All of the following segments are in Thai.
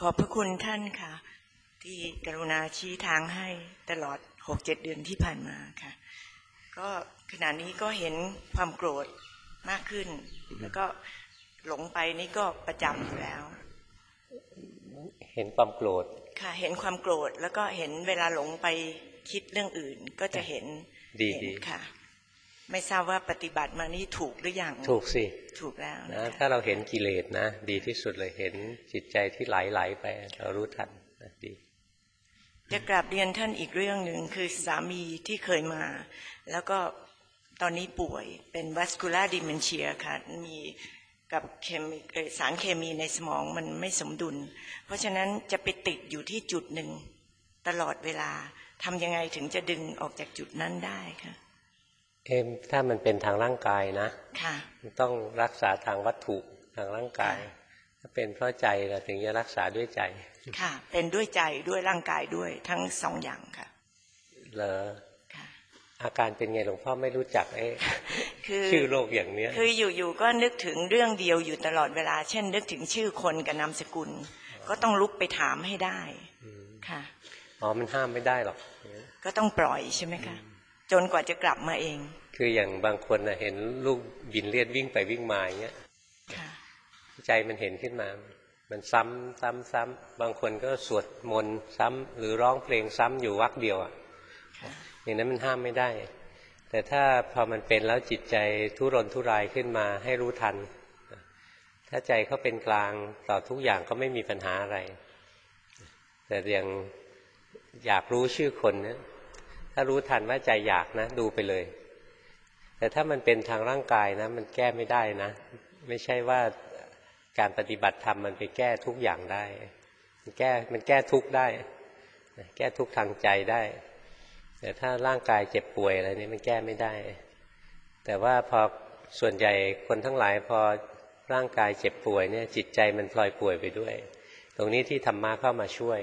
ขอบพระคุณท่านค่ะที่กรุณาชี้ทางให้ตลอด 6-7 เดือนที่ผ่านมาค่ะก็ขณะนี้ก็เห็นความโกรธมากขึ้นแล้วก็หลงไปนี่ก็ประจำอยู่แล้วเห็นความโกรธค่ะเห็นความโกรธแล้วก็เห็นเวลาหลงไปคิดเรื่องอื่นก็จะเห็นดีค่ะไม่ทราบว่าปฏิบัติมานี่ถูกหรือยังถูกสิถูกแล้วนะถ้าเราเห็นกิเลสนะดีที่สุดเลยเห็นจิตใจที่ไหลไปเรารู้ทันดีจะกราบเรียนท่านอีกเรื่องหนึ่งคือสามีที่เคยมาแล้วก็ตอนนี้ป่วยเป็น vascular dementia ค่ะมีกับสารเคมีในสมองมันไม่สมดุลเพราะฉะนั้นจะไปติดอยู่ที่จุดหนึ่งตลอดเวลาทำยังไงถึงจะดึงออกจากจุดนั้นได้ค่ะถ้ามันเป็นทางร่างกายนะค่ะต้องรักษาทางวัตถุทางร่างกายถ้าเป็นเพราะใจเราถึงจะรักษาด้วยใจค่ะเป็นด้วยใจด้วยร่างกายด้วยทั้งสองอย่างค่ะเหรออาการเป็นไงหลวงพ่อไม่รู้จักชื่อโรคอย่างเนี้ยคืออยู่ๆก็นึกถึงเรื่องเดียวอยู่ตลอดเวลาเช่นนึกถึงชื่อคนกับนามสกุลก็ต้องลุกไปถามให้ได้ค่ะมันห้ามไม่ได้หรอกก็ต้องปล่อยใช่ไหมคะจนกว่าจะกลับมาเองคืออย่างบางคนเห็นลูกบินเลียดวิ่งไปวิ่งมาอย่างเงี้ยใจมันเห็นขึ้นมามันซ้ำบางคนก็สวดมนต์ซ้ำหรือร้องเพลงซ้ำอยู่วรรคเดียวอย่างนั้นมันห้ามไม่ได้แต่ถ้าพอมันเป็นแล้วจิตใจทุรนทุรายขึ้นมาให้รู้ทันถ้าใจเขาเป็นกลางต่อทุกอย่างก็ไม่มีปัญหาอะไรแต่อย่างอยากรู้ชื่อคนเนี่ยถ้ารู้ทันว่าใจอยากนะดูไปเลยแต่ถ้ามันเป็นทางร่างกายนะมันแก้ไม่ได้นะไม่ใช่ว่าการปฏิบัติธรรมมันไปแก้ทุกอย่างได้มันแก้ทุกข์ได้แก้ทุกข์ทางใจได้แต่ถ้าร่างกายเจ็บป่วยอะไรนี่มันแก้ไม่ได้แต่ว่าพอส่วนใหญ่คนทั้งหลายพอร่างกายเจ็บป่วยเนี่ยจิตใจมันพลอยป่วยไปด้วยตรงนี้ที่ธรรมะเข้ามาช่วย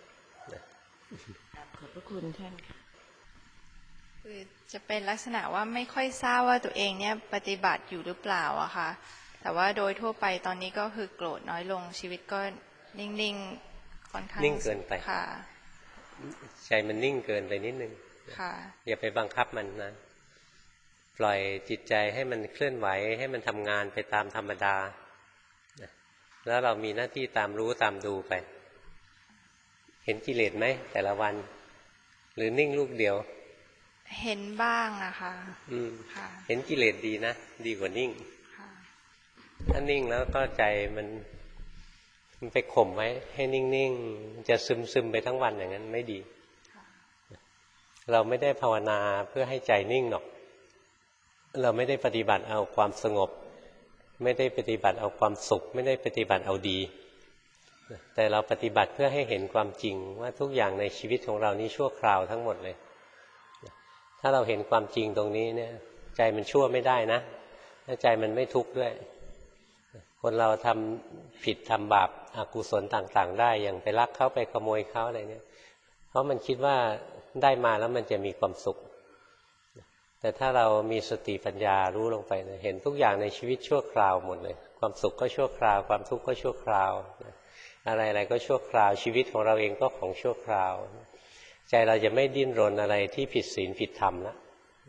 ขอบพระคุณท่านคือจะเป็นลักษณะว่าไม่ค่อยทราบว่าตัวเองเนี่ยปฏิบัติอยู่หรือเปล่าอะค่ะแต่ว่าโดยทั่วไปตอนนี้ก็คือโกรธน้อยลงชีวิตก็นิ่งๆค่อนข้างนิ่งเกินไปค่ะใจมันนิ่งเกินไปนิดนึงค่ะอย่าไปบังคับมันนะปล่อยจิตใจให้มันเคลื่อนไหวให้มันทำงานไปตามธรรมดาแล้วเรามีหน้าที่ตามรู้ตามดูไปเห็นกิเลสไหมแต่ละวันหรือนิ่งลูกเดียวเห็นบ้างนะคะเห็นกิเลสดีนะดีกว่านิ่งถ้านิ่งแล้วก็ใจมันไปข่มไว้ให้นิ่งๆจะซึมไปทั้งวันอย่างนั้นไม่ดีเราไม่ได้ภาวนาเพื่อให้ใจนิ่งหรอกเราไม่ได้ปฏิบัติเอาความสงบไม่ได้ปฏิบัติเอาความสุขไม่ได้ปฏิบัติเอาดีแต่เราปฏิบัติเพื่อให้เห็นความจริงว่าทุกอย่างในชีวิตของเรานี้ชั่วคราวทั้งหมดเลยถ้าเราเห็นความจริงตรงนี้เนี่ยใจมันชั่วไม่ได้นะและใจมันไม่ทุกข์ด้วยคนเราทำผิดทำบาปอกุศลต่างๆได้อย่างไปลักเขาไปขโมยเขาอะไรเนี่ยเพราะมันคิดว่าได้มาแล้วมันจะมีความสุขแต่ถ้าเรามีสติปัญญารู้ลงไปเนี่ยเห็นทุกอย่างในชีวิตชั่วคราวหมดเลยความสุขก็ชั่วคราวความทุกข์ก็ชั่วคราวอะไรๆก็ชั่วคราวชีวิตของเราเองก็ของชั่วคราวใจเราจะไม่ดิ้นรนอะไรที่ผิดศีลผิดธรรมแล้ว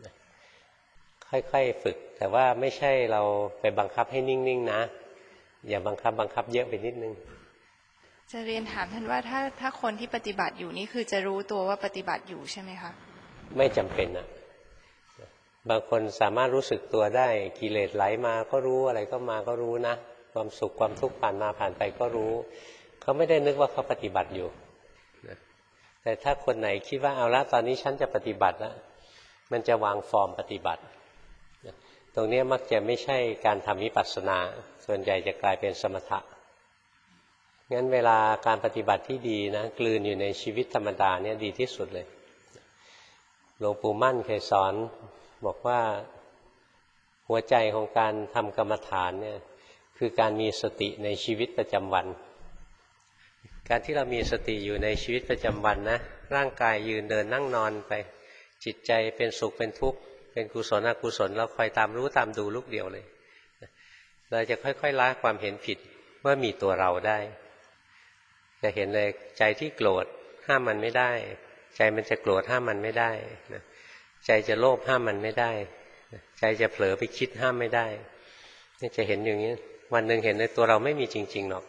ค่อยๆฝึกแต่ว่าไม่ใช่เราไปบังคับให้นิ่งๆนะอย่าบังคับเยอะไปนิดนึงจะเรียนถามท่านว่าถ้าคนที่ปฏิบัติอยู่นี่คือจะรู้ตัวว่าปฏิบัติอยู่ใช่ไหมคะไม่จำเป็นนะบางคนสามารถรู้สึกตัวได้กิเลสไหลมาก็รู้อะไรก็มาก็รู้นะความสุขความทุกข์ผ่านมาผ่านไปก็รู้เขาไม่ได้นึกว่าเขาปฏิบัติอยู่แต่ถ้าคนไหนคิดว่าเอาละตอนนี้ฉันจะปฏิบัติแล้วมันจะวางฟอร์มปฏิบัติตรงนี้มักจะไม่ใช่การทำวิปัสสนาส่วนใหญ่จะกลายเป็นสมถะงั้นเวลาการปฏิบัติที่ดีนะกลืนอยู่ในชีวิตธรรมดาเนี่ยดีที่สุดเลยหลวงปู่มั่นเคยสอนบอกว่าหัวใจของการทำกรรมฐานเนี่ยคือการมีสติในชีวิตประจำวันการที่เรามีสติอยู่ในชีวิตประจำวันนะร่างกายยืนเดินนั่งนอนไปจิตใจเป็นสุขเป็นทุกข์เป็นกุศลอกุศลเราคอยตามรู้ตามดูลูกเดียวเลยเราจะค่อยๆละความเห็นผิดว่ามีตัวเราได้จะเห็นเลยใจที่โกรธห้ามมันไม่ได้ใจมันจะโกรธห้ามมันไม่ได้นะใจจะโลภห้ามมันไม่ได้ใจจะเผลอไปคิดห้ามไม่ได้นี่จะเห็นอย่างนี้วันหนึ่งเห็นในตัวเราไม่มีจริงๆหรอก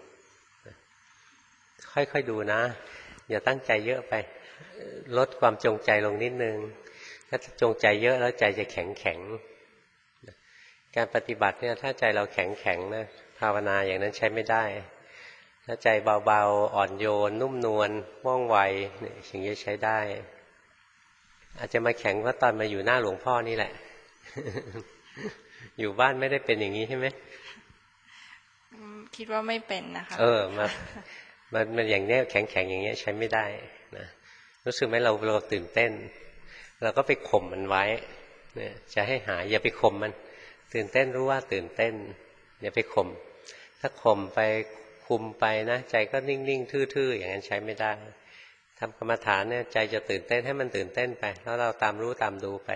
ค่อยๆดูนะอย่าตั้งใจเยอะไปลดความจงใจลงนิดนึงถ้าจงใจเยอะแล้วใจจะแข็งการปฏิบัติเนี่ยถ้าใจเราแข็งนะภาวนาอย่างนั้นใช้ไม่ได้ถ้าใจเบาๆอ่อนโยนนุ่มนวลว่องไวเนี่ยสิ่งนี้ใช้ได้อาจจะมาแข็งเพราะตอนมาอยู่หน้าหลวงพ่อนี่แหละ อยู่บ้านไม่ได้เป็นอย่างนี้ใช่ไหมคิดว่าไม่เป็นนะคะมันอย่างนี้แข็งอย่างเงี้ยใช้ไม่ได้นะรู้สึกไหมเราตื่นเต้นเราก็ไปข่มมันไว้เนี่ยจะให้หายอย่าไปข่มมันตื่นเต้นรู้ว่าตื่นเต้นอย่าไปข่มถ้าข่มไปคุมไปนะใจก็นิ่งๆทื่อๆอย่างนั้นใช้ไม่ได้ทำกรรมฐานเนี่ยใจจะตื่นเต้นให้มันตื่นเต้นไปแล้วเราตามรู้ตามดูไป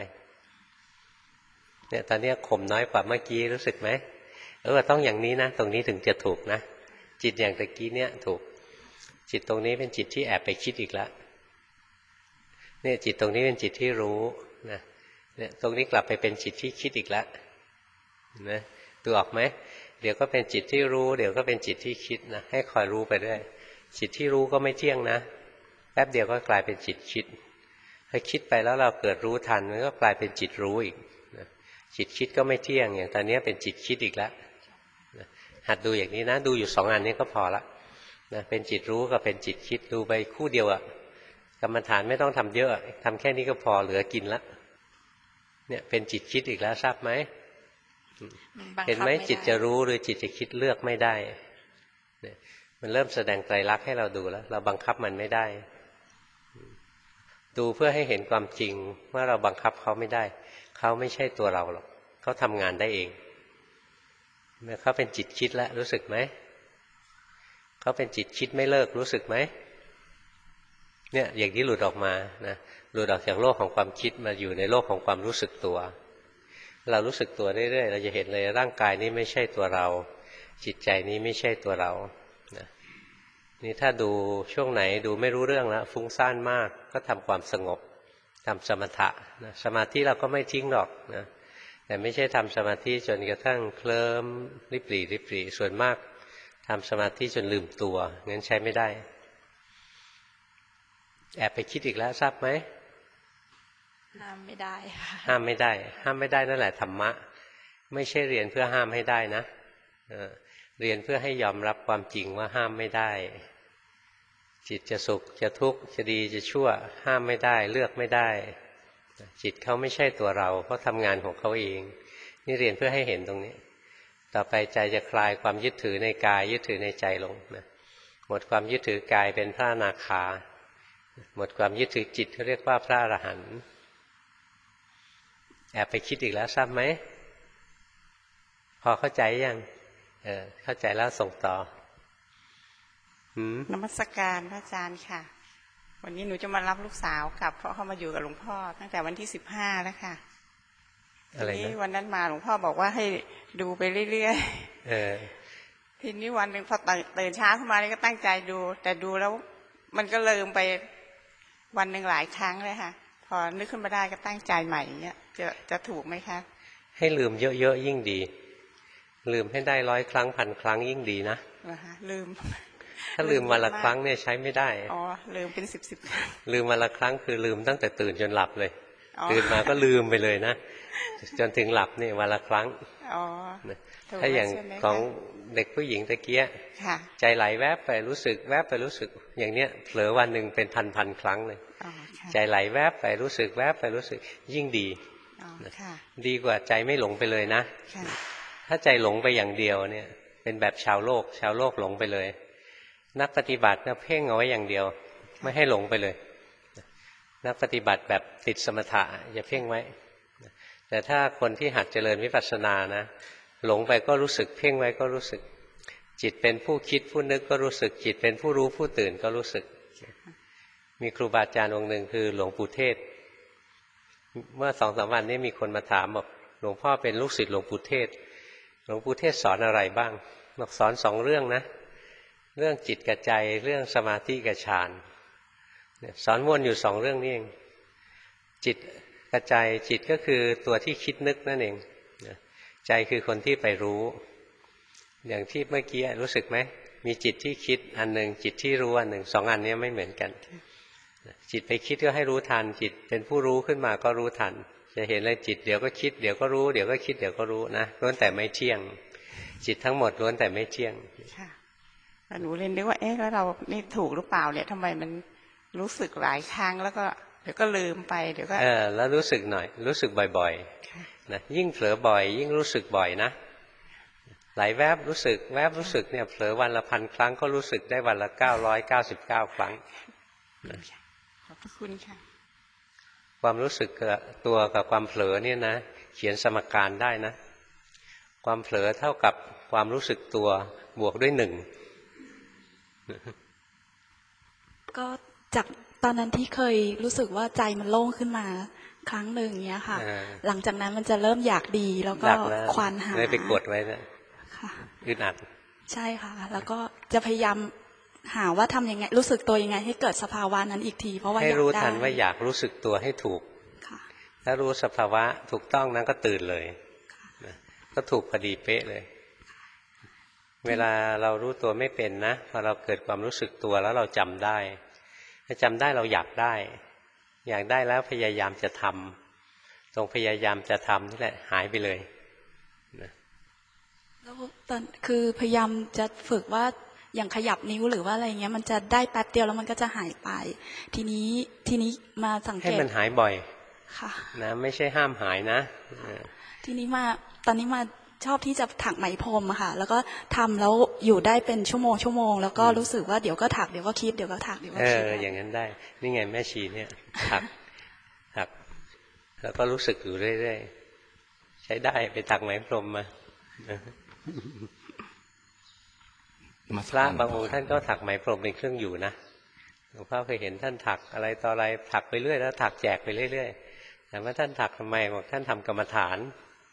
เนี่ยตอนนี้ข่มน้อยกว่าเมื่อกี้รู้สึกไหมต้องอย่างนี้นะตรงนี้ถึงจะถูกนะจิตอย่างตะกี้เนี่ยถูกจิตตรงนี้เป็นจิตที่แอบไปคิดอีกแล้วเนี่ยจิตตรงนี้เป็นจิตที่รู้นะเนี่ยตรงนี้กลับไปเป็นจิตที่คิดอีกแล้วนะดูออกไหมเดี๋ยวก็เป็นจิตที่รู้เดี๋ยวก็เป็นจิตที่คิดนะให้คอยรู้ไปด้วยจิตที่รู้ก็ไม่เที่ยงนะแป๊บเดียวก็กลายเป็นจิตคิดถ้าคิดไปแล้วเราเกิดรู้ทันมันก็กลายเป็นจิตรู้อีกนะจิตคิดก็ไม่เที่ยงอย่างตอนนี้เป็นจิตคิดอีกแล้วนะหัดดูอย่างนี้นะดูอยู่2 อันนี้ก็พอละนะเป็นจิตรู้กับเป็นจิตคิดดูไปคู่เดียวอะกรรมฐานไม่ต้องทำเยอะทำแค่นี้ก็พอเหลือกินละเนี่ยเป็นจิตคิดอีกแล้วทราบไหมเห็นไหมจิตจะรู้หรือจิตจะคิดเลือกไม่ได้เนี่ยมันเริ่มแสดงไตรลักษณ์ให้เราดูแล้วเราบังคับมันไม่ได้ดูเพื่อให้เห็นความจริงว่าเราบังคับเขาไม่ได้เขาไม่ใช่ตัวเราหรอกเขาทำงานได้เองเมื่อเขาเป็นจิตคิดแล้วรู้สึกไหมเขาเป็นจิตคิดไม่เลิกรู้สึกไหมเนี่ยอย่างนี้หลุดออกมานะหลุดออกจากโลกของความคิดมาอยู่ในโลกของความรู้สึกตัวเรารู้สึกตัวเรื่อยๆเราจะเห็นเลยร่างกายนี้ไม่ใช่ตัวเราจิตใจนี้ไม่ใช่ตัวเรานะนี่ถ้าดูช่วงไหนดูไม่รู้เรื่องแล้วฟุ้งซ่านมากก็ทำความสงบทำสมถะนะสมาธิเราก็ไม่ทิ้งหรอกนะแต่ไม่ใช่ทำสมาธิจนกระทั่งเคลิ้มริบหรี่ส่วนมากทำสมาธิจนลืมตัวงั้นใช้ไม่ได้แอบไปคิดอีกแล้วทราบไหมห้ามไม่ได้ค่ะห้ามไม่ได้นั่นแหละธรรมะไม่ใช่เรียนเพื่อห้ามให้ได้นะเรียนเพื่อให้ยอมรับความจริงว่าห้ามไม่ได้จิตจะสุขจะทุกข์จะดีจะชั่วห้ามไม่ได้เลือกไม่ได้จิตเขาไม่ใช่ตัวเราเขาทำงานของเขาเองนี่เรียนเพื่อให้เห็นตรงนี้ต่อไปใจจะคลายความยึดถือในกายยึดถือในใจลงนะหมดความยึดถือกายเป็นพระอนาคาหมดความยึดถือจิตเขาเรียกว่าพระอรหันต์แอบไปคิดอีกแล้วทราบไหมพอเข้าใจยังเข้าใจแล้วส่งต่อนมัสการพระอาจารย์ค่ะวันนี้หนูจะมารับลูกสาวกลับเพราะเขามาอยู่กับหลวงพ่อตั้งแต่วันที่15แล้วค่ะทีนี้วันนั้นมาหลวงพ่อบอกว่าให้ดูไปเรื่อยๆทีนี้วันหนึ่งพอตื่นเช้าขึ้นมาก็ตั้งใจดูแต่ดูแล้วมันก็ลืมไปวันหนึ่งหลายครั้งเลยค่ะพอนึกขึ้นมาได้ก็ตั้งใจใหม่อย่างเงี้ยจะถูกไหมคะให้ลืมเยอะๆยิ่งดีลืมให้ได้100 ครั้ง1,000 ครั้งยิ่งดีนะลืมถ้าลืมวันละครั้งเนี่ยใช้ไม่ได้ลืมเป็น10 ครั้งลืมวันละครั้งคือลืมตั้งแต่ตื่นจนหลับเลยตื่นมาก็ลืมไปเลยนะจนถึงหลับนี่วันละครั้งถ้าอย่างของเด็กผู้หญิงตะเกียใจไหลแวบไปรู้สึกแวบไปรู้สึกอย่างเนี้ยเผลอวันหนึ่งเป็นพันครั้งเลยใจไหลแวบไปรู้สึกแวบไปรู้สึกยิ่งดีดีกว่าใจไม่หลงไปเลยนะถ้าใจหลงไปอย่างเดียวเนี่ยเป็นแบบชาวโลกหลงไปเลยนักปฏิบัติเนี่ยเพ่งเอาไว้อย่างเดียวไม่ให้หลงไปเลยนักปฏิบัติแบบติดสมถะอย่าเพ่งไว้แต่ถ้าคนที่หัดเจริญวิปัสสนานะหลงไปก็รู้สึกเพ่งไว้ก็รู้สึกจิตเป็นผู้คิดผู้นึกก็รู้สึกจิตเป็นผู้รู้ผู้ตื่นก็รู้สึกมีครูบาอาจารย์องค์หนึ่งคือหลวงปู่เทศเมื่อ2-3 วันนี้มีคนมาถามบอกหลวงพ่อเป็นลูกศิษย์หลวงปู่เทศหลวงปู่เทศสอนอะไรบ้างบอกสอน2 เรื่องนะเรื่องจิตกับใจเรื่องสมาธิกับฌานสอนวนอยู่2เรื่องนี้เองจิตกับใจจิตก็คือตัวที่คิดนึกนั่นเองใจคือคนที่ไปรู้อย่างที่เมื่อกี้รู้สึกไหมมีจิตที่คิดอันหนึ่งจิตที่รู้อันหนึ่ง2อันนี้ไม่เหมือนกันจิตไปคิดก็ให้รู้ทันจิตเป็นผู้รู้ขึ้นมาก็รู้ทันจะเห็นเลยจิตเดี๋ยวก็คิดเดี๋ยวก็รู้เดี๋ยวก็คิดเดี๋ยวก็รู้นะล้วนแต่ไม่เที่ยงจิตทั้งหมดล้วนแต่ไม่เที่ยงค่ะหนูเรียนนึกว่าแล้วเรานี่ถูกหรือเปล่าเนี่ยทำไมมันรู้สึกหลายครั้งแล้วก็เดี๋ยวก็ลืมไปเดี๋ยวก็แล้วรู้สึกหน่อยรู้สึกบ่อยๆนะยิ่งเผลอบ่อยยิ่งรู้สึกบ่อยนะหลายแวบรู้สึกแวบรู้สึกเนี่ยเผลอวันละ 1,000 ครั้งก็รู้สึกได้วันละ999 ครั้งขอบคุณค่ะความรู้สึกตัวกับความเผลอเนี่ยนะเขียนสมการได้นะความเผลอเท่ากับความรู้สึกตัวบวกด้วย1 ก็จากตอนนั้นที่เคยรู้สึกว่าใจมันโล่งขึ้นมาครั้งหนึ่งเนี้ยค่ะหลังจากนั้นมันจะเริ่มอยากดีแล้วก็ควานหาไม่ไปกดไว้นะอึดอัดใช่ค่ะแล้วก็จะพยายามหาว่าทำยังไงรู้สึกตัวยังไงให้เกิดสภาวะนั้นอีกทีเพราะว่าให้รู้ทันว่าอยากรู้สึกตัวให้ถูกถ้ารู้สภาวะถูกต้องนั้นก็ตื่นเลยก็ถูกพอดีเป๊ะเลยเวลาเรารู้ตัวไม่เป็นนะพอเราเกิดความรู้สึกตัวแล้วเราจำได้ถ้าจำได้เราอยากได้แล้วพยายามจะทำตรงพยายามจะทำนี่แหละหายไปเลยแล้วตอนคือพยายามจะฝึกว่าอย่างขยับนิ้วหรือว่าอะไรเงี้ยมันจะได้แป๊บเดียวแล้วมันก็จะหายไปทีนี้มาสังเกตให้มันหายบ่อยค่ะนะไม่ใช่ห้ามหายนะทีนี้มาตอนนี้มาชอบที่จะถักไหมพรมค่ะแล้วก็ทำแล้วอยู่ได้เป็นชั่วโมงแล้วก็รู้สึกว่าเดี๋ยวก็ถักเดี๋ยวก็คิดเดี๋ยวก็ถักเดี๋ยวก็คิดอย่างนั้นได้นี่ไงแม่ชีเนี่ยถักแล้วก็รู้สึกอยู่เรื่อยๆใช้ได้ไปถักไหมพรมมาพระบางองค์ท่านก็ถักไหมพรมเป็นเครื่องอยู่นะหลวงพ่อเคยเห็นท่านถักอะไรต่ออะไรถักไปเรื่อยแล้วถักแจกไปเรื่อยๆแต่ว่าท่านถักทำไมบอกท่านทำกรรมฐาน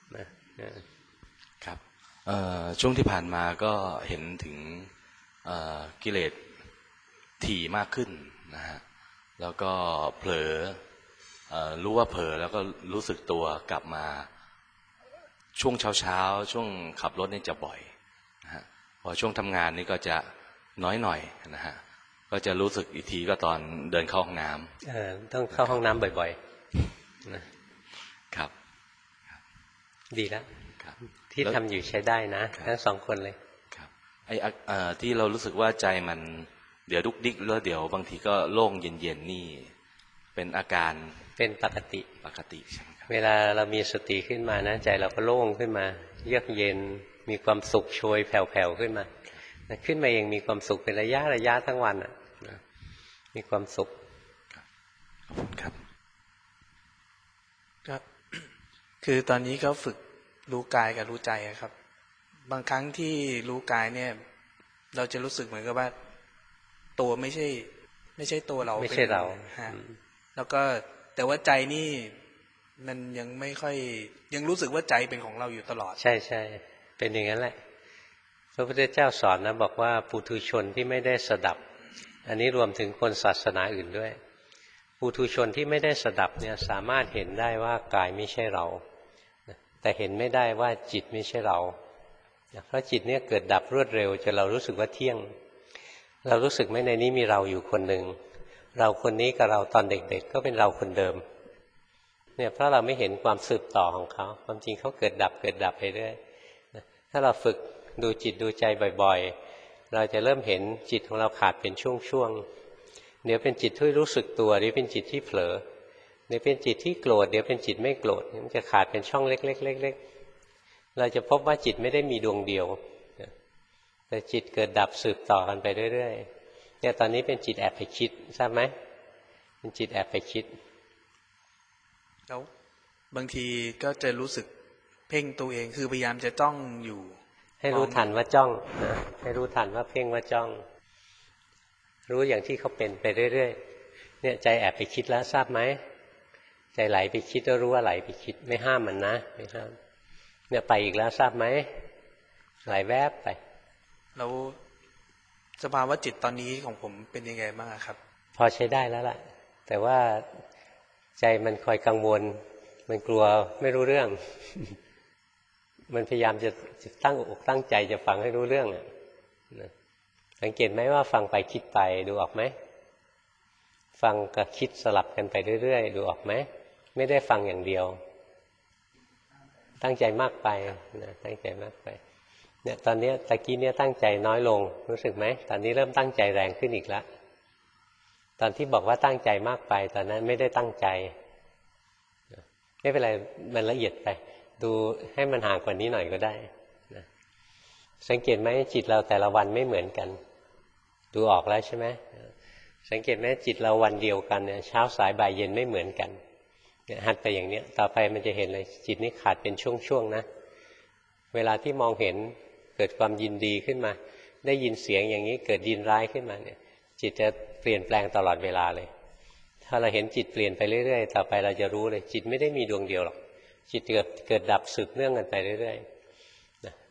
ครับช่วงที่ผ่านมาก็เห็นถึงกิเลสถี่มากขึ้นนะฮะแล้วก็เผลอรู้ว่าเผลอแล้วก็รู้สึกตัวกลับมาช่วงเช้าช่วงขับรถนี่จะบ่อยนะฮะพอช่วงทำงานนี่ก็จะน้อยหน่อยนะฮะก็จะรู้สึกอีกทีก็ตอนเดินเข้าห้องน้ำต้องเข้าห้องน้ำบ่อยๆครับดีแล้วที่ทำอยู่ใช้ได้นะทั้ง2คนเลยครับที่เรารู้สึกว่าใจมันเดี๋ยวดุกดิกแล้วเดี๋ยวบางทีก็โล่งเย็นๆนี่เป็นอาการเป็นปกติใช่ไหมครับเวลาเรามีสติขึ้นมานะใจเราก็โล่งขึ้นมาเยือกเย็นมีความสุขโชยแผ่วๆขึ้นมาขึ้นมาเองมีความสุขเป็นระยะทั้งวันมีความสุขขอบคุณครับครับคือตอนนี้ก็ฝึกรู้กายกับรู้ใจครับบางครั้งที่รู้กายเนี่ยเราจะรู้สึกเหมือนกับว่าตัวไม่ใช่ตัวเราไม่ใช่เราแล้วก็แต่ว่าใจนี่มันยังไม่ค่อยยังรู้สึกว่าใจเป็นของเราอยู่ตลอดใช่เป็นอย่างนั้นแหละพระพุทธเจ้าสอนนะบอกว่าปุถุชนที่ไม่ได้สดับอันนี้รวมถึงคนศาสนาอื่นด้วยปุถุชนที่ไม่ได้สดับเนี่ยสามารถเห็นได้ว่ากายไม่ใช่เราแต่เห็นไม่ได้ว่าจิตไม่ใช่เราเพราะจิตเนี่ยเกิดดับรวดเร็วจนเรารู้สึกว่าเที่ยงเรารู้สึกไหมในนี้มีเราอยู่คนหนึ่งเราคนนี้กับเราตอนเด็กๆก็เป็นเราคนเดิมเนี่ยเพราะเราไม่เห็นความสืบต่อของเขาความจริงเขาเกิดดับไปเรื่อยถ้าเราฝึกดูจิตดูใจบ่อยๆเราจะเริ่มเห็นจิตของเราขาดเป็นช่วงๆเดี๋ยวเป็นจิตที่รู้สึกตัวเดี๋ยวเป็นจิตที่เผลอเดี๋ยวเป็นจิตที่โกรธเดี๋ยวเป็นจิตไม่โกรธมันจะขาดเป็นช่องเล็กๆเราจะพบว่าจิตไม่ได้มีดวงเดียวแต่จิตเกิดดับสืบต่อกันไปเรื่อยๆเนี่ยตอนนี้เป็นจิตแอบไปคิดทราบไหมเป็นจิตแอบไปคิดแล้วบางทีก็จะรู้สึกเพ่งตัวเองคือพยายามจะจ้องอยู่ให้รู้ทันว่าจ้องนะให้รู้ทันว่าเพ่งว่าจ้องรู้อย่างที่เขาเป็นไปเรื่อยๆเนี่ยใจแอบไปคิดแล้วทราบไหมใจไหลไปคิดก็รู้ว่าไหลไปคิดไม่ห้ามมันนะไม่ห้ามเนี่ยไปอีกแล้วทราบไหมไหลแวบไปแล้วสภาวะจิตตอนนี้ของผมเป็นยังไงบ้างครับพอใช้ได้แล้วล่ะแต่ว่าใจมันคอยกังวลมันกลัวไม่รู้เรื่อง มันพยายามจะตั้งอกตั้งใจจะฟังให้รู้เรื่องอ่ะสังเกตไหมว่าฟังไปคิดไปดูออกไหมฟังกับคิดสลับกันไปเรื่อยๆดูออกไหมไม่ได้ฟังอย่างเดียวตั้งใจมากไปนะตั้งใจมากไปเนี่ยตอนนี้ตะกี้เนี่ยตั้งใจน้อยลงรู้สึกไหมตอนนี้เริ่มตั้งใจแรงขึ้นอีกแล้วตอนที่บอกว่าตั้งใจมากไปตอนนั้นไม่ได้ตั้งใจไม่เป็นไรมันละเอียดไปดูให้มันห่างกว่านี้หน่อยก็ได้นะสังเกตไหมจิตเราแต่ละวันไม่เหมือนกันดูออกแล้วใช่ไหมสังเกตไหมจิตเราวันเดียวกันเนี่ยเช้าสายบ่ายเย็นไม่เหมือนกันหัดไปอย่างนี้ต่อไปมันจะเห็นเลยจิตนี้ขาดเป็นช่วงๆนะเวลาที่มองเห็นเกิดความยินดีขึ้นมาได้ยินเสียงอย่างนี้เกิดยินร้ายขึ้นมาเนี่ยจิตจะเปลี่ยนแปลงตลอดเวลาเลยถ้าเราเห็นจิตเปลี่ยนไปเรื่อยๆต่อไปเราจะรู้เลยจิตไม่ได้มีดวงเดียวหรอกจิตเกิดดับสืบเนื่องกันไปเรื่อยๆนะ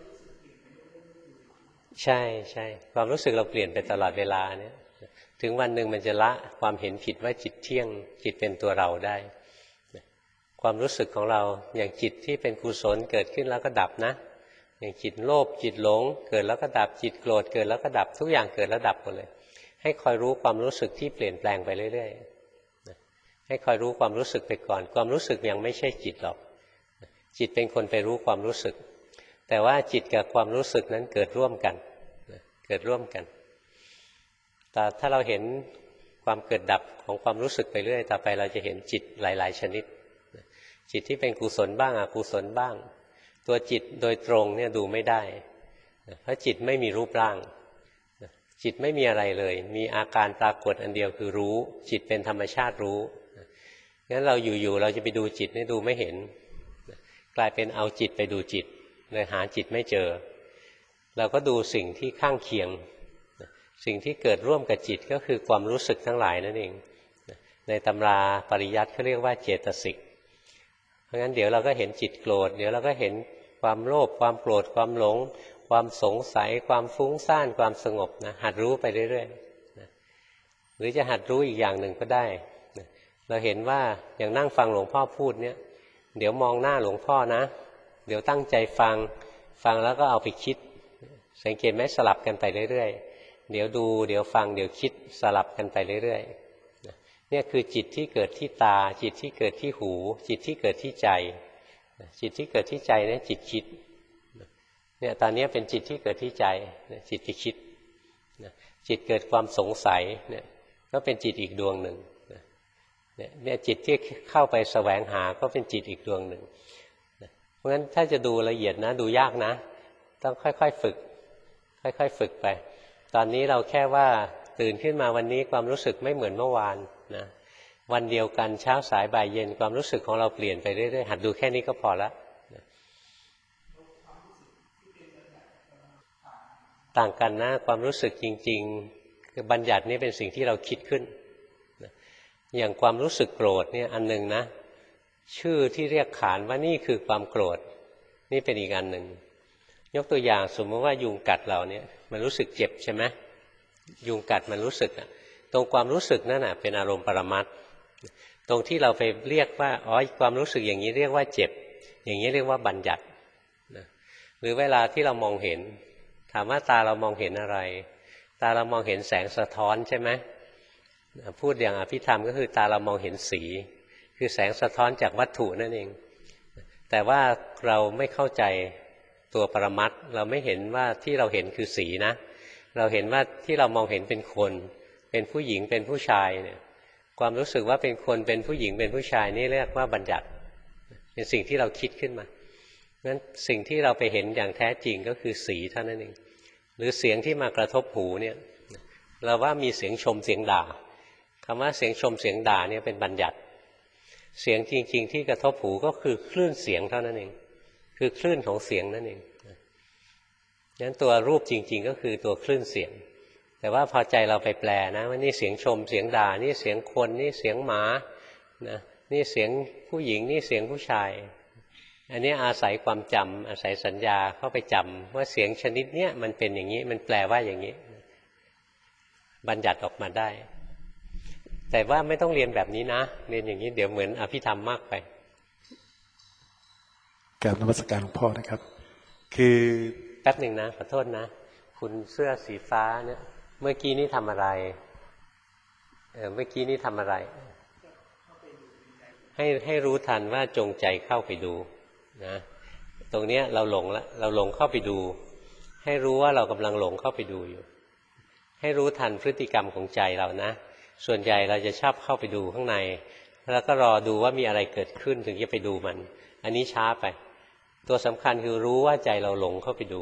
ใช่ใช่ความรู้สึกเราเปลี่ยนไปตลอดเวลาเนี่ยถึงวันหนึ่งมันจะละความเห็นผิดว่าจิตเที่ยงจิตเป็นตัวเราได้ความรู้สึกของเราอย่างจิตที่เป็นกุศลเกิดขึ้นแล้วก็ดับนะอย่างจิตโลภจิตหลงเกิดแล้วก็ดับจิตโกรธเกิดแล้วก็ดับทุกอย่างเกิดแล้วดับหมดเลยให้คอยรู้ความรู้สึกที่เปลี่ยนแปลงไปเรื่อยๆให้คอยรู้ความรู้สึกไปก่อนความรู้สึกยังไม่ใช่จิตหรอกจิตเป็นคนไปรู้ความรู้สึกแต่ว่าจิตกับความรู้สึกนั้นเกิดร่วมกันเกิดร่วมกันแต่ถ้าเราเห็นความเกิดดับของความรู้สึกไปเรื่อยต่อไปเราจะเห็นจิตหลายๆชนิดจิตที่เป็นกุศลบ้างอกุศลบ้างตัวจิตโดยตรงเนี่ยดูไม่ได้เพราะจิตไม่มีรูปร่างจิตไม่มีอะไรเลยมีอาการปรากฏอันเดียวคือรู้จิตเป็นธรรมชาติรู้งั้นเราอยู่ๆเราจะไปดูจิตนี่ดูไม่เห็นกลายเป็นเอาจิตไปดูจิตเลยหาจิตไม่เจอเราก็ดูสิ่งที่ข้างเคียงสิ่งที่เกิดร่วมกับจิตก็คือความรู้สึกทั้งหลายนั่นเองในตำราปริยัติเขาเรียกว่าเจตสิกเพราะงั้นเดี๋ยวเราก็เห็นจิตโกรธเดี๋ยวเราก็เห็นความโลภความโกรธความหลงความสงสัยความฟุ้งซ่านความสงบนะหัดรู้ไปเรื่อยๆนะหรือจะหัดรู้อีกอย่างหนึ่งก็ได้นะเราเห็นว่าอย่างนั่งฟังหลวงพ่อพูดเนี่ยเดี๋ยวมองหน้าหลวงพ่อนะเดี๋ยวตั้งใจฟังแล้วก็เอาไปคิดสังเกตไหมสลับกันไปเรื่อยๆเดี๋ยวดูเดี๋ยวฟังเดี๋ยวคิดสลับกันไปเรื่อยๆเนี่ยคือจิตที่เกิดที่ตาจิตที่เกิดที่หูจิตที่เกิดที่ใจจิตที่เกิดที่ใจเนี่ยจิตคิดเนี่ยตอนนี้เป็นจิตที่เกิดที่ใจจิตที่คิดจิตเกิดความสงสัยเนี่ยก็เป็นจิตอีกดวงหนึ่งเนี่ยจิตที่เข้าไปแสวงหาก็เป็นจิตอีกดวงหนึ่งเพราะฉะนั้นถ้าจะดูละเอียดนะดูยากนะต้องค่อยๆฝึกค่อยๆฝึกไปตอนนี้เราแค่ว่าตื่นขึ้นมาวันนี้ความรู้สึกไม่เหมือนเมื่อวานนะวันเดียวกันเช้าสายบ่ายเย็นความรู้สึกของเราเปลี่ยนไปเรื่อยๆหัดดูแค่นี้ก็พอละต่างกันนะความรู้สึกจริงๆคือบัญญัตินี่เป็นสิ่งที่เราคิดขึ้นอย่างความรู้สึกโกรธเนี่ยอันหนึ่งนะชื่อที่เรียกขานว่านี่คือความโกรธนี่เป็นอีกอันหนึ่งยกตัวอย่างสมมติว่ายุงกัดเราเนี่ยมันรู้สึกเจ็บใช่ไหมยุงกัดมันรู้สึกตรงความรู้สึกนั่นเป็นอารมณ์ปรมัตถ์ตรงที่เราไปเรียกว่าอ๋อความรู้สึกอย่างนี้เรียกว่าเจ็บอย่างนี้เรียกว่าบัญญัติหรือเวลาที่เรามองเห็นถามว่าตาเรามองเห็นอะไรตาเรามองเห็นแสงสะท้อนใช่ไหมพูดอย่างอภิธรรมก็คือตาเรามองเห็นสีคือแสงสะท้อนจากวัตถุนั่นเองแต่ว่าเราไม่เข้าใจตัวปรมัตถ์เราไม่เห็นว่าที่เราเห็นคือสีนะเราเห็นว่าที่เรามองเห็นเป็นคนเป็นผู้หญิงเป็นผู้ชายเนี่ยความรู้สึกว่าเป็นคนเป็นผู้หญิงเป็นผู้ชายนี่เรียกว่าบัญญัติเป็นสิ่งที่เราคิดขึ้นมางั้นสิ่งที่เราไปเห็นอย่างแท้จริงก็คือสีเท่านั้นเองหรือเสียงที่มากระทบหูเนี่ยเราว่ามีเสียงชมเสียงด่าคำว่าเสียงชมเสียงด่าเนี่ยเป็นบัญญัติเสียงจริงๆที่กระทบหูก็คือคลื่นเสียงเท่านั้นเองคือคลื่นของเสียงนั่นเองงั้นตัวรูปจริงๆก็คือตัวคลื่นเสียงแต่ว่าพอใจเราไปแปลนะว่านี่เสียงชมเสียงด่านี่เสียงคนนี่เสียงหมานะนี่เสียงผู้หญิงนี่เสียงผู้ชายอันนี้อาศัยความจำอาศัยสัญญาเข้าไปจำว่าเสียงชนิดเนี้ยมันเป็นอย่างนี้มันแปลว่าอย่างนี้บัญญัติออกมาได้แต่ว่าไม่ต้องเรียนแบบนี้นะเรียนอย่างนี้เดี๋ยวเหมือนอภิธรรมมากไปกราบนมัสการหลวงพ่อนะครับคือแป๊บหนึ่งนะขอโทษนะคุณเสื้อสีฟ้าเนี่ยเมื่อกี้นี่ทำอะไรเมื่อกี้นี่ทำอะไรให้รู้ทันว่าจงใจเข้าไปดูนะตรงเนี้ยเราหลงแล้วเราหลงเข้าไปดูให้รู้ว่าเรากำลังหลงเข้าไปดูอยู่ให้รู้ทันพฤติกรรมของใจเรานะส่วนใหญ่เราจะชอบเข้าไปดูข้างในแล้วก็รอดูว่ามีอะไรเกิดขึ้นถึงจะไปดูมันอันนี้ช้าไปตัวสำคัญคือรู้ว่าใจเราหลงเข้าไปดู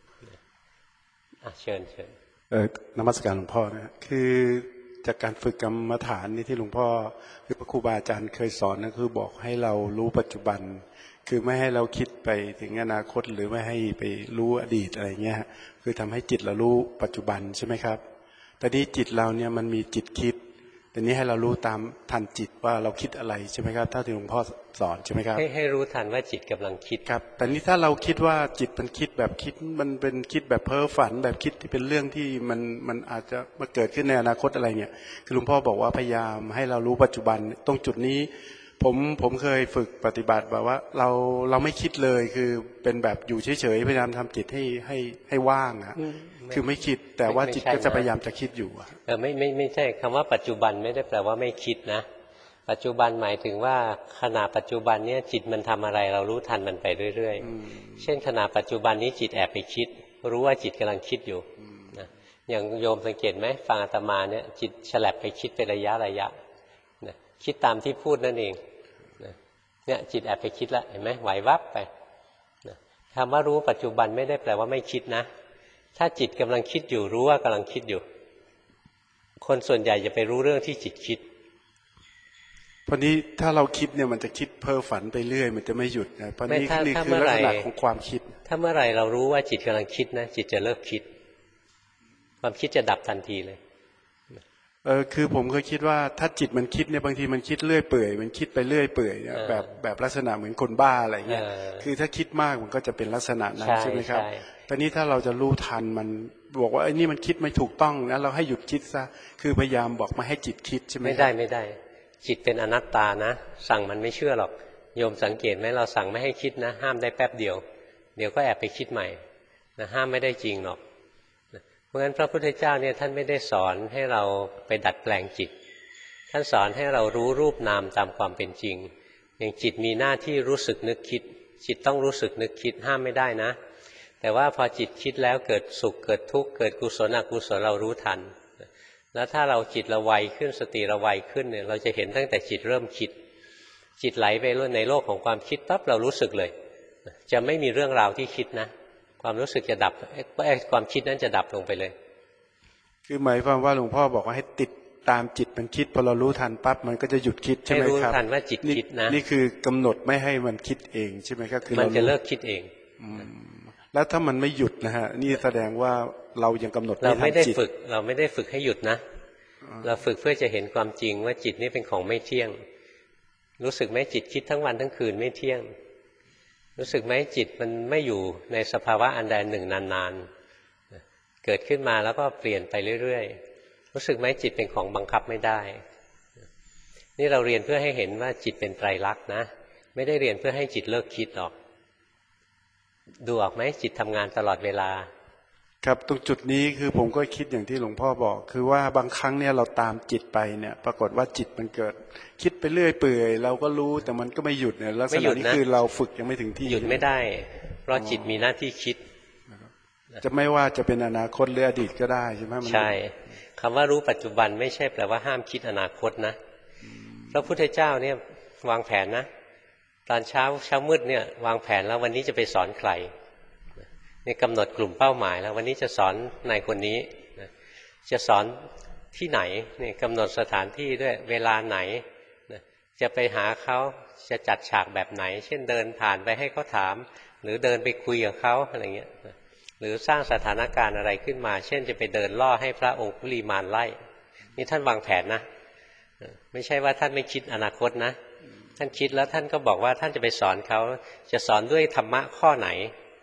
เชิญนมัสการหลวงพ่อนะคือจากการฝึกกรรมฐานนี่ที่หลวงพ่อคือพระครูบาอาจารย์เคยสอนนะคือบอกให้เรารู้ปัจจุบันคือไม่ให้เราคิดไปถึงอนาคตหรือไม่ให้ไปรู้อดีตอะไรเงี้ยคือทำให้จิตเรารู้ปัจจุบันใช่ไหมครับแต่นี้จิตเราเนี่ยมันมีจิตคิดแต่นี้ให้เรารู้ตามทันจิตว่าเราคิดอะไรใช่ไหมครับเท่าที่หลวงพ่อสอนใช่ไหมครับให้รู้ทันว่าจิตกำลังคิดครับแต่นี้ถ้าเราคิดว่าจิตมันคิดแบบคิดมันเป็นคิดแบบเพ้อฝันแบบคิดที่เป็นเรื่องที่มันอาจจะมาเกิดขึ้นในอนาคตอะไรเนี่ยคือหลวงพ่อบอกว่าพยายามให้เรารู้ปัจจุบันตรงจุดนี้ผมเคยฝึกปฏิบัติแบบว่าเราไม่คิดเลยคือเป็นแบบอยู่เฉยๆพยายามทำจิตให้ว่างอะคือไม่คิดแต่ว่าจิตก็จะพยายามจะคิดอยู่ไม่ใช่คำว่าปัจจุบันไม่ได้แปลว่าไม่คิดนะปัจจุบันหมายถึงว่าขณะปัจจุบันนี้จิตมันทำอะไรเรารู้ทันมันไปเรื่อยๆเช่นขณะปัจจุบันนี้จิตแอบไปคิดรู้ว่าจิตกำลังคิดอยู่นะอย่างโยมสังเกตไหมฟังอาตมาเนี่ยจิตฉลับไปคิดเป็นระยะนะคิดตามที่พูดนั่นเองเนี่ยจิตแอบไปคิดแล้วเห็นไหมไหววับไปคำว่ารู้ปัจจุบันไม่ได้แปลว่าไม่คิดนะถ้าจิตกำลังคิดอยู่รู้ว่ากำลังคิดอยู่คนส่วนใหญ่จะไปรู้เรื่องที่จิตคิดเพราะนี้ถ้าเราคิดเนี่ยมันจะคิดเพ้อฝันไปเรื่อยมันจะไม่หยุดนะเพราะนี่คือลักษณะของความคิดถ้าเมื่อไหร่เรารู้ว่าจิตกำลังคิดนะจิตจะเลิกคิดความคิดจะดับทันทีเลยคือผมเคยคิดว่าถ้าจิตมันคิดเนี่ยบางทีมันคิดเรื่อยเปื่อยมันคิดไปเรื่อยเปื่อยแบบลักษณะเหมือนคนบ้าอะไรเงี้ยคือถ้าคิดมากมันก็จะเป็นลักษณะนั้นใช่ไหมครับแต่นี้ถ้าเราจะรู้ทันมันบอกว่าไอ้นี่มันคิดไม่ถูกต้องนะเราให้หยุดคิดซะคือพยายามบอกมาให้จิตคิดใช่ไหมไม่ได้จิตเป็นอนัตตานะสั่งมันไม่เชื่อหรอกโยมสังเกตไหมเราสั่งไม่ให้คิดนะห้ามได้แป๊บเดียวเดี๋ยวก็แอบไปคิดใหม่นะห้ามไม่ได้จริงหรอกเพราะฉะนั้นพระพุทธเจ้าเนี่ยท่านไม่ได้สอนให้เราไปดัดแปลงจิตท่านสอนให้เรารู้รูปนามตามความเป็นจริงอย่างจิตมีหน้าที่รู้สึกนึกคิดจิตต้องรู้สึกนึกคิดห้ามไม่ได้นะแต่ว่าพอจิตคิดแล้วเกิดสุขเกิดทุกข์เกิดกุศลอกุศลเรารู้ทันแล้วถ้าเราจิตเราไวขึ้นสติเราไวขึ้นเนี่ยเราจะเห็นตั้งแต่จิตเริ่มคิดจิตไหลไปในโลกของความคิดปั๊บเรารู้สึกเลยจะไม่มีเรื่องราวที่คิดนะความรู้สึกจะดับความคิดนั้นจะดับลงไปเลยคือหมายความว่าหลวงพ่อบอกว่าให้ติดตามจิตมันคิดพอเรารู้ทันปั๊บมันก็จะหยุดคิดใช่ไหมครับให้รู้ทันว่าจิตคิดนะนี่คือกำหนดไม่ให้มันคิดเองใช่ไหมครับคือมันจะเลิกคิดเองแล้วถ้ามันไม่หยุดนะฮะนี่แสดงว่าเรายังกำหนดเราไม่ได้ฝึกให้หยุดนะเราฝึกเพื่อจะเห็นความจริงว่าจิตนี่เป็นของไม่เที่ยงรู้สึกไหมจิตคิดทั้งวันทั้งคืนไม่เที่ยงรู้สึกไหมจิตมันไม่อยู่ในสภาวะอันใดหนึ่งนานๆเกิดขึ้นมาแล้วก็เปลี่ยนไปเรื่อยๆรู้สึกไหมจิตเป็นของบังคับไม่ได้นี่เราเรียนเพื่อให้เห็นว่าจิตเป็นไตรลักษณ์นะไม่ได้เรียนเพื่อให้จิตเลิกคิดหรอกดูออกไหมจิตทำงานตลอดเวลาครับตรงจุดนี้คือผมก็คิดอย่างที่หลวงพ่อบอกคือว่าบางครั้งเนี่ยเราตามจิตไปเนี่ยปรากฏว่าจิตมันเกิดคิดไปเรื่อยเปื่อยเราก็รู้แต่มันก็ไม่หยุดเนี่ยลักษณะนี้คือเราฝึกยังไม่ถึงที่หยุดไม่ได้เพราะจิตมีหน้าที่คิดจะไม่ว่าจะเป็นอนาคตหรืออดีตก็ได้ใช่ไหมใช่คำว่ารู้ปัจจุบันไม่ใช่แปลว่าห้ามคิดอนาคตนะพระพุทธเจ้าเนี่ยวางแผนนะตอนเช้ามืดเนี่ยวางแผนแล้ววันนี้จะไปสอนใครนี่กำหนดกลุ่มเป้าหมายแล้ววันนี้จะสอนนายคนนี้จะสอนที่ไหนนี่กำหนดสถานที่ด้วยเวลาไหนจะไปหาเขาจะจัดฉากแบบไหนเช่นเดินผ่านไปให้เขาถามหรือเดินไปคุยกับเขาอะไรเงี้ยหรือสร้างสถานการณ์อะไรขึ้นมาเช่นจะไปเดินล่อให้พระองคุลิมานไล่นี่ท่านวางแผนนะไม่ใช่ว่าท่านไม่คิดอนาคตนะ ท่านคิดแล้วท่านก็บอกว่าท่านจะไปสอนเขาจะสอนด้วยธรรมะข้อไหน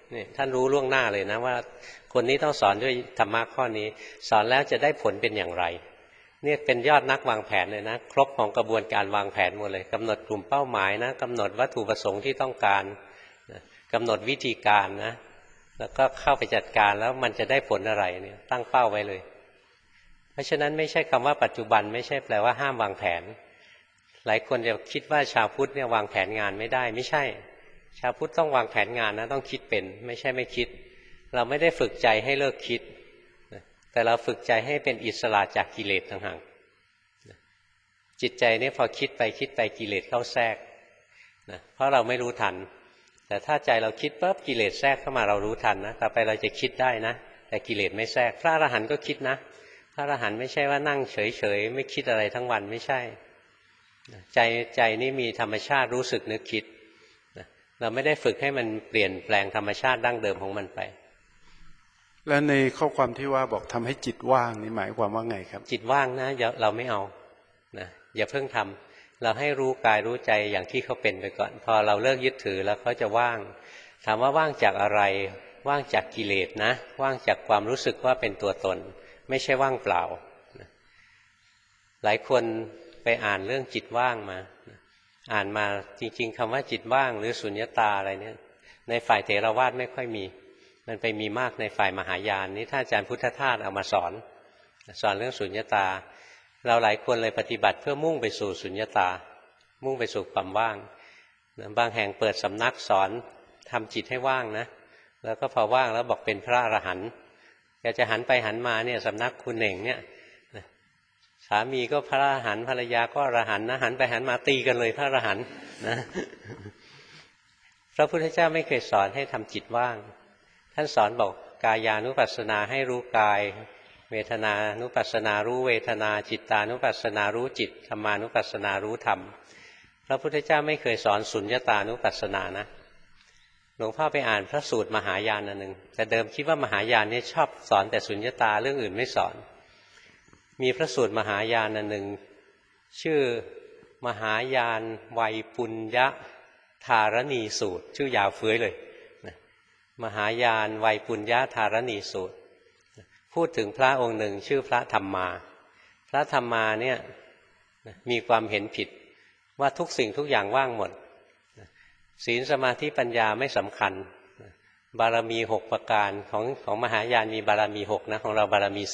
นี่ท่านรู้ล่วงหน้าเลยนะว่าคนนี้ต้องสอนด้วยธรรมะข้อนี้สอนแล้วจะได้ผลเป็นอย่างไรเนี่ยเป็นยอดนักวางแผนเลยนะครบของกระบวนการวางแผนหมดเลยกำหนดกลุ่มเป้าหมายนะกำหนดวัตถุประสงค์ที่ต้องการกำหนดวิธีการนะแล้วก็เข้าไปจัดการแล้วมันจะได้ผลอะไรเนี่ยตั้งเป้าไว้เลยเพราะฉะนั้นไม่ใช่คำว่าปัจจุบันไม่ใช่แปลว่าห้ามวางแผนหลายคนจะคิดว่าชาวพุทธเนี่ยวางแผนงานไม่ได้ไม่ใช่ชาวพุทธต้องวางแผนงานนะต้องคิดเป็นไม่ใช่ไม่คิดเราไม่ได้ฝึกใจให้เลิกคิดแต่เราฝึกใจให้เป็นอิสระจากกิเลสต่างหากจิตใจนี่พอคิดไปกิเลสเข้าแทรกนะเพราะเราไม่รู้ทันแต่ถ้าใจเราคิดปุ๊บกิเลสแทรกเข้ามาเรารู้ทันนะต่อไปเราจะคิดได้นะแต่กิเลสไม่แทรกพระอรหันต์ก็คิดนะพระอรหันต์ไม่ใช่ว่านั่งเฉยๆไม่คิดอะไรทั้งวันไม่ใช่ใจนี่มีธรรมชาติรู้สึกนึกคิดเราไม่ได้ฝึกให้มันเปลี่ยนแปลงธรรมชาติดั้งเดิมของมันไปแล้วในข้อความที่ว่าบอกทำให้จิตว่างนี่หมายความว่าไงครับจิตว่างนะเราไม่เอานะอย่าเพิ่งทำเราให้รู้กายรู้ใจอย่างที่เขาเป็นไปก่อนพอเราเลิกยึดถือแล้วเขาจะว่างถามว่าว่างจากอะไรว่างจากกิเลสนะว่างจากความรู้สึกว่าเป็นตัวตนไม่ใช่ว่างเปล่าหลายคนไปอ่านเรื่องจิตว่างมาอ่านมาจริงๆคำว่าจิตว่างหรือสุญญตาอะไรเนี่ยในฝ่ายเถรวาทไม่ค่อยมีมันไปมีมากในฝ่ายมหายานนี่ถ้าอาจารย์พุทธทาสเอามาสอนเรื่องสุญญตาเราหลายคนเลยปฏิบัติเพื่อมุ่งไปสู่สุญญตามุ่งไปสู่ความว่างบางแห่งเปิดสำนักสอนทำจิตให้ว่างนะแล้วก็พอว่างแล้วบอกเป็นพระอรหันต์แกจะหันไปหันมาเนี่ยสำนักคุณเหน่งเนี่ยสามีก็พระอรหันต์ภรรยาก็อรหันต์นะหันไปหันมาตีกันเลยพระอรหันต์นะพระพุทธเจ้าไม่เคยสอนให้ทำจิตว่างท่านสอนบอกกายานุปัสสนาให้รู้กายเวทนานุปัสสนารู้เวทนาจิตตานุปัสสนารู้จิตธรรมานุปัสสนารู้ธรรมพระพุทธเจ้าไม่เคยสอนสุญญตานุปัสสนานะหลวงพ่อไปอ่านพระสูตรมหายานอันหนึ่งแต่เดิมคิดว่ามหายานนี่ชอบสอนแต่สุญญตาเรื่องอื่นไม่สอนมีพระสูตรมหายานอันหนึ่งชื่อมหายานไวยปุญญธารณีสูตรชื่อยาวเฟื้อยเลยมหายานไวยปุญญธารณีสูตรพูดถึงพระองค์หนึ่งชื่อพระธรรมาพระธรรมาเนี่ยมีความเห็นผิดว่าทุกสิ่งทุกอย่างว่างหมดศีลสมาธิปัญญาไม่สำคัญบารมี6ประการของมหายานมีบารมี6นะของเราบารมี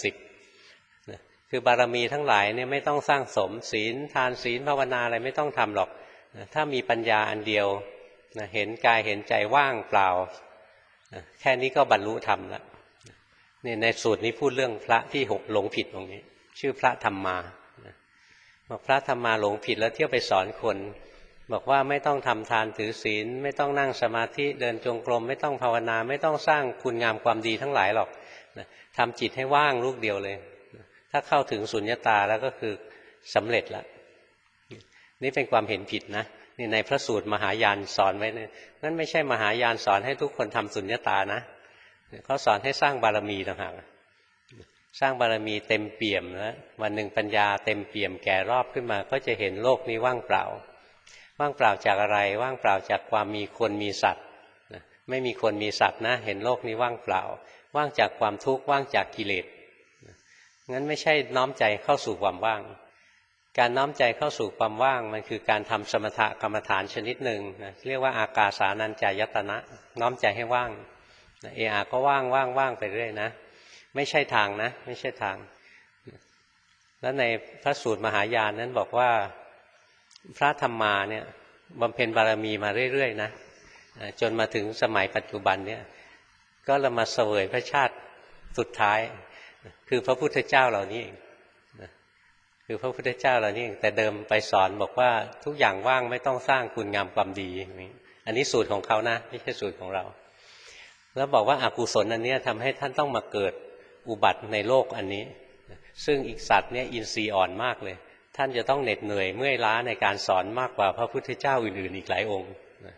10คือบารมีทั้งหลายเนี่ยไม่ต้องสร้างสมศีลทานศีลภาวนาอะไรไม่ต้องทำหรอกถ้ามีปัญญาอันเดียวเห็นกายเห็นใจว่างเปล่าแค่นี้ก็บรรลุธรรมแล้วนี่ในสูตรนี้พูดเรื่องพระที่หลงผิดตรงนี้ชื่อพระธรรมาบอกพระธรรมาหลงผิดแล้วเที่ยวไปสอนคนบอกว่าไม่ต้องทำทานถือศีลไม่ต้องนั่งสมาธิเดินจงกรมไม่ต้องภาวนาไม่ต้องสร้างคุณงามความดีทั้งหลายหรอกทำจิตให้ว่างลูกเดียวเลยถ้าเข้าถึงสุญญตาแล้วก็คือสำเร็จแล้วนี่เป็นความเห็นผิดนะนี่ในพระสูตรมหายานสอนไว้เนี่ยนั่นไม่ใช่มหายานสอนให้ทุกคนทำสุญญตานะเขาสอนให้สร้างบารมีต่างหากสร้างบารมีเต็มเปี่ยมแล้ววันหนึ่งปัญญาเต็มเปี่ยมแก่รอบขึ้นมาก็จะเห็นโลกนี้ว่างเปล่าว่างเปล่าจากอะไรว่างเปล่าจากความมีคนมีสัตว์ไม่มีคนมีสัตว์นะเห็นโลกนี้ว่างเปล่าว่างจากความทุกข์ว่างจากกิเลสงั้นไม่ใช่น้อมใจเข้าสู่ความว่างการน้อมใจเข้าสู่ความว่างมันคือการทำสมถกรรมฐานชนิดหนึ่งเรียกว่าอากาสานัญจายตนะน้อมใจให้ว่างก็ว่างไปเรื่อยนะไม่ใช่ทางนะไม่ใช่ทางแล้วในพระสูตรมหายานนั้นบอกว่าพระธรรมาเนี่ยบำเพ็ญบารมีมาเรื่อยๆนะจนมาถึงสมัยปัจจุบันเนี่ยก็เรามาเสวยพระชาติสุดท้ายคือพระพุทธเจ้าเหล่านี้เองคือพระพุทธเจ้าเหล่านี้เองแต่เดิมไปสอนบอกว่าทุกอย่างว่างไม่ต้องสร้างคุณงามความดีอันนี้สูตรของเขานะไม่ใช่สูตรของเราแล้วบอกว่าอกุศลอันนี้ทำให้ท่านต้องมาเกิดอุบัติในโลกอันนี้ซึ่งอีกสัตว์เนี่ยอินทรีย์อ่อนมากเลยท่านจะต้องเหน็ดเหนื่อยเมื่อยล้าในการสอนมากกว่าพระพุทธเจ้าอื่นๆอีกหลายองค์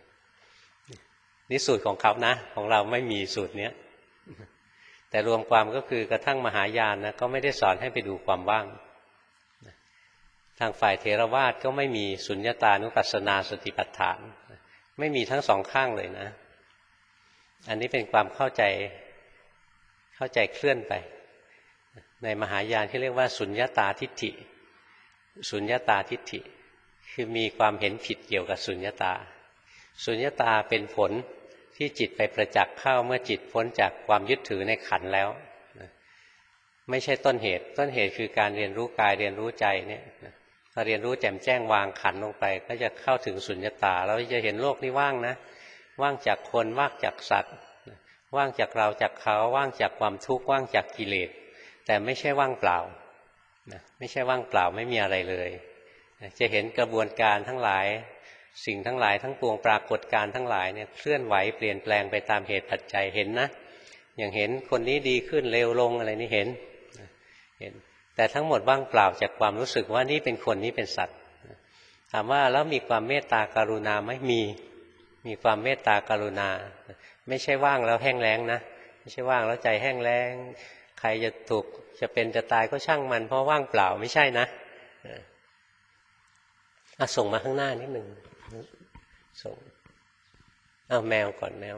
นี่สูตรของเขานะของเราไม่มีสูตรนี้แต่รวมความก็คือกระทั่งมหายานนะก็ไม่ได้สอนให้ไปดูความว่างทางฝ่ายเถรวาทก็ไม่มีสุญญตานุปัสสนาสติปัฏฐานไม่มีทั้งสองข้างเลยนะอันนี้เป็นความเข้าใจเคลื่อนไปในมหายานที่เรียกว่าสุญญตาทิฏฐิสุญญตาทิฏฐิคือมีความเห็นผิดเกี่ยวกับสุญญตาสุญญตาเป็นผลที่จิตไปประจักษ์เข้าเมื่อจิตพ้นจากความยึดถือในขันธ์แล้วไม่ใช่ต้นเหตุคือการเรียนรู้กายเรียนรู้ใจเนี่ยพอเรียนรู้แจ่มแจ้งวางขันธ์ลงไปก็จะเข้าถึงสุญญตาเราจะเห็นโลกนี้ว่างนะว่างจากคนว่างจากสัตว์ว่างจากเราจากเขาว่างจากความทุกข์ว่างจากกิเลสแต่ไม่ใช่ว่างเปล่าไม่ใช่ว่างเปล่าไม่มีอะไรเลยจะเห็นกระบวนการทั้งหลายสิ่งทั้งหลายทั้งปวงปรากฏการทั้งหลายเนี่ยเคลื่อนไหวเปลี่ยนแปลงไปตามเหตุปัจจัยเห็นนะอย่างเห็นคนนี้ดีขึ้นเลวลงอะไรนี่เห็นแต่ทั้งหมดว่างเปล่าจากความรู้สึกว่านี่เป็นคนนี้เป็นสัตว์ถามว่าแล้วมีความเมตตากรุณาไหมมีความเมตตากรุณาไม่ใช่ว่างแล้วแห้งแล้งนะไม่ใช่ว่างแล้วใจแห้งแล้งใครจะถูกจะเป็นจะตายก็ช่างมันเพราะว่างเปล่าไม่ใช่นะส่งมาข้างหน้านิดหนึ่งส่งแมวก่อนแมว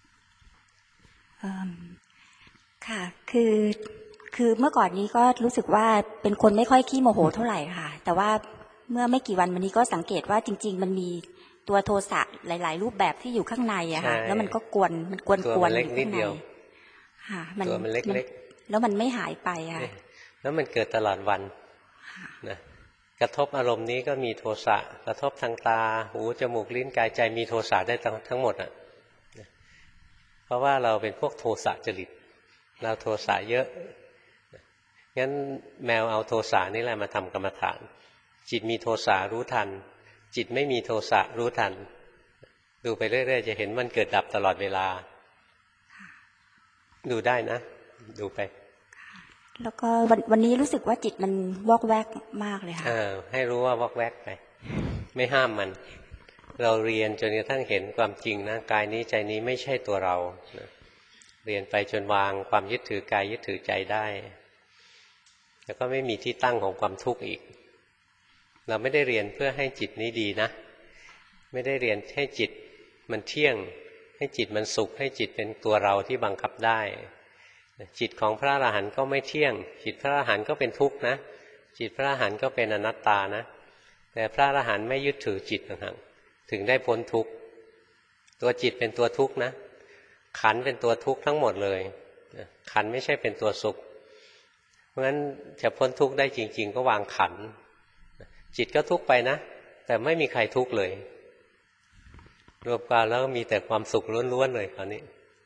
ค่ะคือเมื่อก่อนนี้ก็รู้สึกว่าเป็นคนไม่ค่อยขี้โมโหเท่าไหร่ค่ะแต่ว่าเมื่อไม่กี่วันมานี้ก็สังเกตว่าจริงๆมันมีตัวโทสะหลายๆรูปแบบที่อยู่ข้างในอะค่ะแล้วมันก็กวนอยู่ข้างในค่ะตัวมันเล็กๆแล้วมันไม่หายไปค่ะแล้วมันเกิดตลอดวันนะกระทบอารมณ์นี้ก็มีโทสะกระทบทางตาหูจมูกลิ้นกายใจมีโทสะได้ทั้งหมดอ่ะเพราะว่าเราเป็นพวกโทสะจริตเราโทสะเยอะงั้นแมวเอาโทสะนี่แหละมาทำกรรมฐานจิตมีโทสะรู้ทันจิตไม่มีโทสะรู้ทันดูไปเรื่อยๆจะเห็นมันเกิดดับตลอดเวลาดูได้นะดูไปแล้วก็วันนี้รู้สึกว่าจิตมันวอกแวกมากเลยค่ะให้รู้ว่าวอกแวกไปไม่ห้ามมันเราเรียนจนกระทั่งเห็นความจริงนะกายนี้ใจนี้ไม่ใช่ตัวเราเรียนไปจนวางความยึดถือกายยึดถือใจได้แล้วก็ไม่มีที่ตั้งของความทุกข์อีกเราไม่ได้เรียนเพื่อให้จิตนี้ดีนะไม่ได้เรียนให้จิตมันเที่ยงให้จิตมันสุขให้จิตเป็นตัวเราที่บังคับได้จิตของพระอรหันต์ก็ไม่เที่ยงจิตพระอรหันต์ก็เป็นทุกข์นะจิตพระอรหันต์ก็เป็นอนัตตานะแต่พระอรหันต์ไม่ยึดถือจิตต่างๆถึงได้พ้นทุกข์ตัวจิตเป็นตัวทุกข์นะขันเป็นตัวทุกข์ทั้งหมดเลยขันไม่ใช่เป็นตัวสุขเพราะฉะนั้นจะพ้นทุกข์ได้จริงๆก็วางขันจิตก็ทุกข์ไปนะแต่ไม่มีใครทุกข์เลยรวมกันแล้วมีแต่ความสุขล้วนๆเลยคราวนี้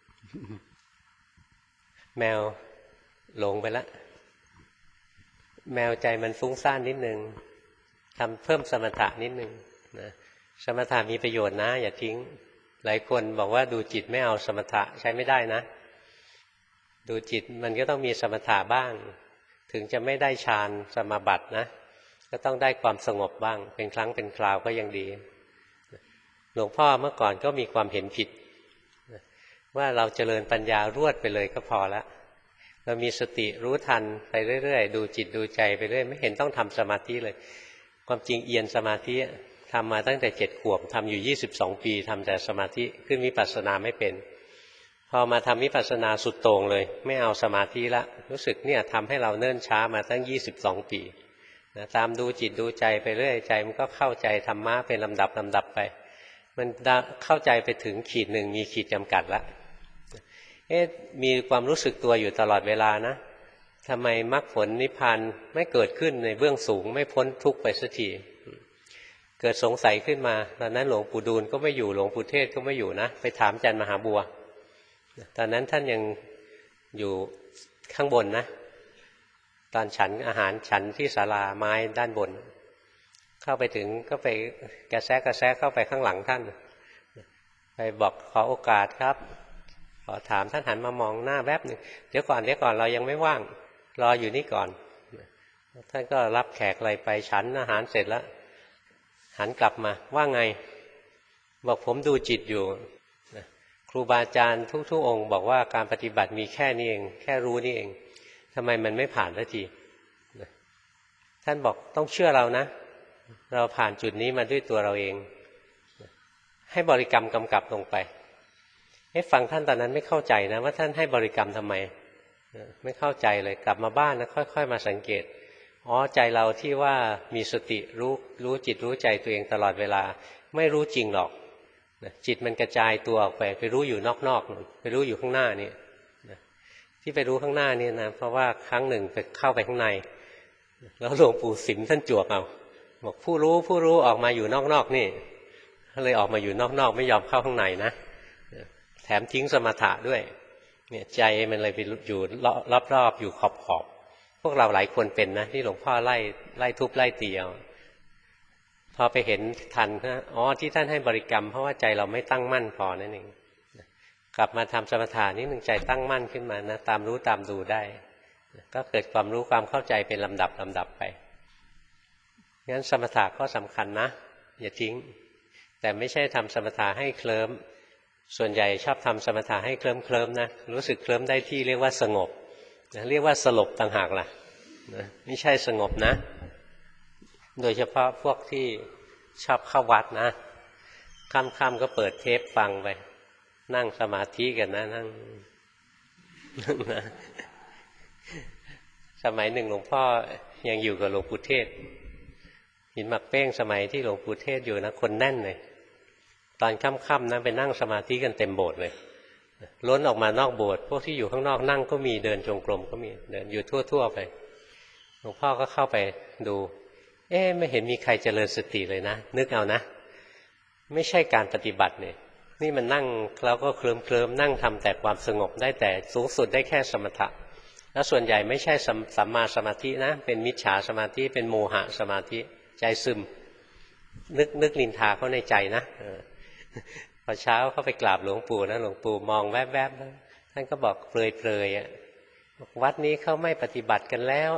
แมวหลงไปแล้วแมวใจมันฟุ้งซ่านนิดนึงทำเพิ่มสมถะนิดนึงนะสมถะมีประโยชน์นะอย่าทิ้งหลายคนบอกว่าดูจิตไม่เอาสมถะใช้ไม่ได้นะดูจิตมันก็ต้องมีสมถะบ้างถึงจะไม่ได้ฌานสมาบัตินะก็ต้องได้ความสงบบ้างเป็นครั้งเป็นคราวก็ยังดีหลวงพ่อเมื่อก่อนก็มีความเห็นผิดว่าเราเจริญปัญญารวดไปเลยก็พอแล้วเรามีสติรู้ทันไปเรื่อยๆดูจิตดูใจไปเรื่อยไม่เห็นต้องทำสมาธิเลยความจริงเอียนสมาธิทำมาตั้งแต่7 ขวบทำอยู่22 ปีทำแต่สมาธิขึ้นวิปัสสนาไม่เป็นพอมาทำวิปัสสนาสุดโต่งเลยไม่เอาสมาธิละรู้สึกเนี่ยทำให้เราเนิ่นช้ามาตั้ง22 ปีนะตามดูจิตดูใจไปเรื่อยใจมันก็เข้าใจธรรมะเป็นลำดับไปมันเข้าใจไปถึงขีดหนึ่งมีขีดจำกัดแล้วมีความรู้สึกตัวอยู่ตลอดเวลานะทำไมมรรคผลนิพพานไม่เกิดขึ้นในเบื้องสูงไม่พ้นทุกข์ไปสักทีเกิดสงสัยขึ้นมาตอนนั้นหลวงปู่ดูลก็ไม่อยู่หลวงปู่เทศก็ไม่อยู่นะไปถามอาจารย์มหาบัวตอนนั้นท่านยังอยู่ข้างบนนะตอนฉันอาหารฉันที่ศาลาไม้ด้านบนเข้าไปถึงก็ไปกระแซะเข้าไปข้างหลังท่านไปบอกขอโอกาสครับขอถามท่านหันมามองหน้าแวบหนึ่งเดี๋ยวก่อนเรายังไม่ว่างรออยู่นี่ก่อนท่านก็รับแขกอะไรไปฉันอาหารเสร็จแล้วหันกลับมาว่าไงบอกผมดูจิตอยู่ครูบาอาจารย์ทุกองค์บอกว่าการปฏิบัติมีแค่นี้เองแค่รู้นี่เองทำไมมันไม่ผ่านสักทีท่านบอกต้องเชื่อเรานะเราผ่านจุดนี้มาด้วยตัวเราเองให้บริกรรมกำกับลงไปฟังท่านตอนนั้นไม่เข้าใจนะว่าท่านให้บริกรรมทำไมไม่เข้าใจเลยกลับมาบ้านแล้วค่อยๆมาสังเกตใจเราที่ว่ามีสติรู้จิตรู้ใจตัวเองตลอดเวลาไม่รู้จริงหรอกจิตมันกระจายตัวออกไปรู้อยู่นอกๆไปรู้อยู่ข้างหน้านี่ที่ไปรู้ข้างหน้านี่นะเพราะว่าครั้งหนึ่งไปเข้าไปข้างในแล้วหลวงปู่สิมท่านจวกเอาบอกผู้รู้ออกมาอยู่นอกๆนี่เลยออกมาอยู่นอกๆไม่ยอมเข้าข้างในนะแถมทิ้งสมถะด้วยเนี่ยใจมันเลยไปอยู่รอบๆอยู่ขอบพวกเราหลายคนเป็นนะที่หลวงพ่อไล่ทุบไล่ตีเอาพอไปเห็นทันนะที่ท่านให้บริกรรมเพราะว่าใจเราไม่ตั้งมั่นพอนั่นเองกลับมาทำสมถะนิดหนึ่งใจตั้งมั่นขึ้นมานะตามรู้ตามดูได้ก็เกิดความรู้ความเข้าใจเป็นลำดับไปงั้นสมถะก็สำคัญนะอย่าทิ้งแต่ไม่ใช่ทำสมถะให้เคลิ้มส่วนใหญ่ชอบทำสมถะให้เคลิ้มนะรู้สึกเคลิ้มได้ที่เรียกว่าสงบเรียกว่าสลบต่างหากล่ะไม่ใช่สงบนะโดยเฉพาะพวกที่ชอบเข้าวัดนะค่ำๆก็เปิดเทปฟังไปนั่งสมาธิกันนะนั่งนะสมัยหนึ่งหลวงพ่อยังอยู่กับหลวงปู่เทศหินหมักเป้งสมัยที่หลวงปู่เทศอยู่นะคนแน่นเลยตอนค่ำๆนะไปนั่งสมาธิกันเต็มโบสถ์เลยล้นออกมานอกโบสถ์พวกที่อยู่ข้างนอกนั่งก็มีเดินจงกรมก็มีเดินอยู่ทั่วๆไปหลวงพ่อก็เข้าไปดูไม่เห็นมีใครเจริญสติเลยนะนึกเอานะไม่ใช่การปฏิบัติเนี่ยนี่มันนั่งแล้วก็เคลิ้มนั่งทำแต่ความสงบได้แต่สูงสุดได้แค่สมถะแล้วส่วนใหญ่ไม่ใช่สัมมาสมาธินะเป็นมิจฉาสมาธิเป็นโมหะสมาธิใจซึมนึกนินทาเขาในใจนะพอเช้าเข้าไปกราบหลวงปู่นะหลวงปู่มองแวบๆท่านก็บอกเปรยๆวัดนี้เขาไม่ปฏิบัติกันแล้ว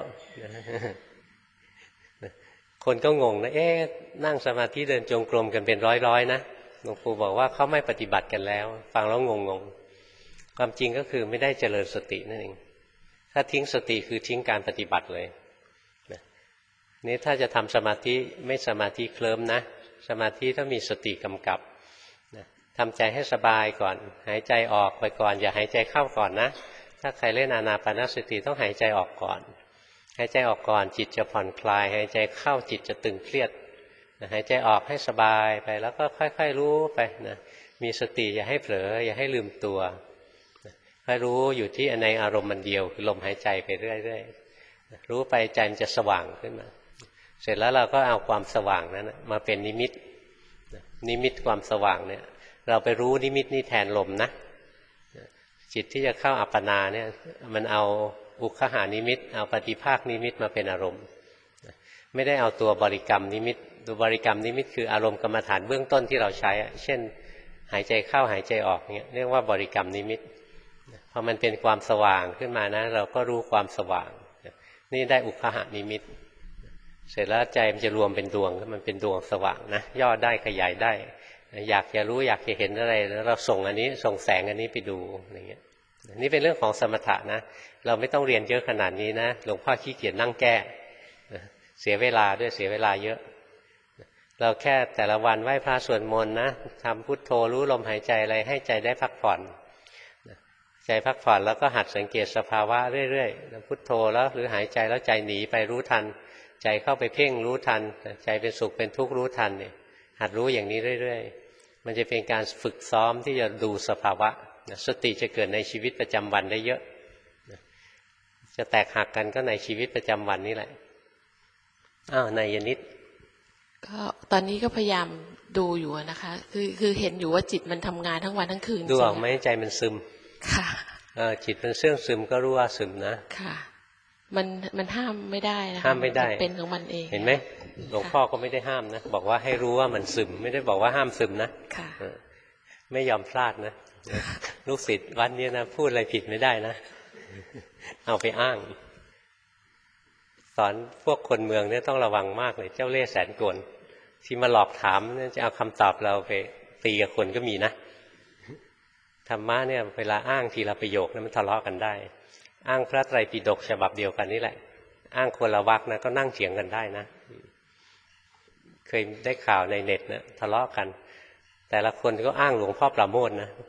คนก็งงนะนั่งสมาธิเดินจงกรมกันเป็นร้อยๆนะหลวงปู่บอกว่าเขาไม่ปฏิบัติกันแล้วฟังแล้วงงความจริงก็คือไม่ได้เจริญสตินั่นเองถ้าทิ้งสติคือทิ้งการปฏิบัติเลยนี่ถ้าจะทำสมาธิไม่สมาธิเคลิ้มนะสมาธิต้องมีสติกำกับทำใจให้สบายก่อนหายใจออกไปก่อนอย่าหายใจเข้าก่อนนะถ้าใครเล่นอานาปานสติต้องหายใจออกก่อนหายใจออกก่อนจิตจะผ่อนคลายหายใจเข้าจิตจะตึงเครียดหายใจออกให้สบายไปแล้วก็ค่อยๆรู้ไปนะมีสติอย่าให้เผลออย่าให้ลืมตัวค่อยรู้อยู่ที่ในอารมณ์มันเดียวคือลมหายใจไปเรื่อยๆรู้ไปใจมันจะสว่างขึ้นมาเสร็จแล้วเราก็เอาความสว่างนั้นมาเป็นนิมิตความสว่างเนี่ยเราไปรู้นิมิตนี้แทนลมนะจิตที่จะเข้าอัปปนาเนี่ยมันเอาอุคหานิมิตเอาปฏิภาคนิมิตมาเป็นอารมณ์ไม่ได้เอาตัวบริกรรมนิมิตตัวบริกรรมนิมิตคืออารมณ์กรรมฐานเบื้องต้นที่เราใช้เช่นหายใจเข้าหายใจออกเนี่ยเรียกว่าบริกรรมนิมิตพอมันเป็นความสว่างขึ้นมานะเราก็รู้ความสว่างนี่ได้อุคหานิมิตเสร็จแล้วใจมันจะรวมเป็นดวงมันเป็นดวงสว่างนะย่อได้ขยายได้อยากจะรู้อยากจะเห็นอะไรแล้วเราส่งอันนี้ส่งแสงอันนี้ไปดูอะไรเงี้ยนี่เป็นเรื่องของสมถะนะเราไม่ต้องเรียนเยอะขนาดนี้นะหลวงพ่อขี้เกียจนั่งแก้เสียเวลาด้วยเสียเวลาเยอะเราแค่แต่ละวันไหว้พระสวดมนต์นะทำพุทโธรู้ลมหายใจอะไรให้ใจได้พักผ่อนใจพักผ่อนแล้วก็หัดสังเกตสภาวะเรื่อยๆพุทโธแล้วหรือหายใจแล้วใจหนีไปรู้ทันใจเข้าไปเพ่งรู้ทันใจเป็นสุขเป็นทุกข์รู้ทันเนี่ยหัดรู้อย่างนี้เรื่อยๆมันจะเป็นการฝึกซ้อมที่จะดูสภาวะสติจะเกิดในชีวิตประจำวันได้เยอะจะแตกหักกันก็ในชีวิตประจำวันนี่แหละนายนิดก็ตอนนี้ก็พยายามดูอยู่นะคะคือเห็นอยู่ว่าจิตมันทำงานทั้งวันทั้งคืนดูออกไหมใจมันซึมค่ะจิตมันเสื่องซึมก็รู้ว่าซึมนะค่ะมันห้ามไม่ได้นะห้ามไม่ได้เป็นของมันเองเห็นไหมหลวงพ่อก็ไม่ได้ห้ามนะบอกว่าให้รู้ว่ามันซึมไม่ได้บอกว่าห้ามซึมนะค่ะไม่ยอมพลาดนะลูกศิษย์วัดนี้นะพูดอะไรผิดไม่ได้นะเอาไปอ้างสอนพวกคนเมืองเนี่ยต้องระวังมากเลยเจ้าเล่ห์แสนโกลที่มาหลอกถามจะเอาคำตอบเราไปตีกับคนก็มีนะธรรมะเนี่ยเวลาอ้างทีละประโยคนั้นมันทะเลาะกันได้อ้างพระไตรปิฎกฉบับเดียวกันนี่แหละอ้างคนละวรรคนะก็นั่งเถียงกันได้นะเคยได้ข่าวในเน็ตนะทะเลาะกันแต่ละคนก็อ้างหลวงพ่อประโมทนะ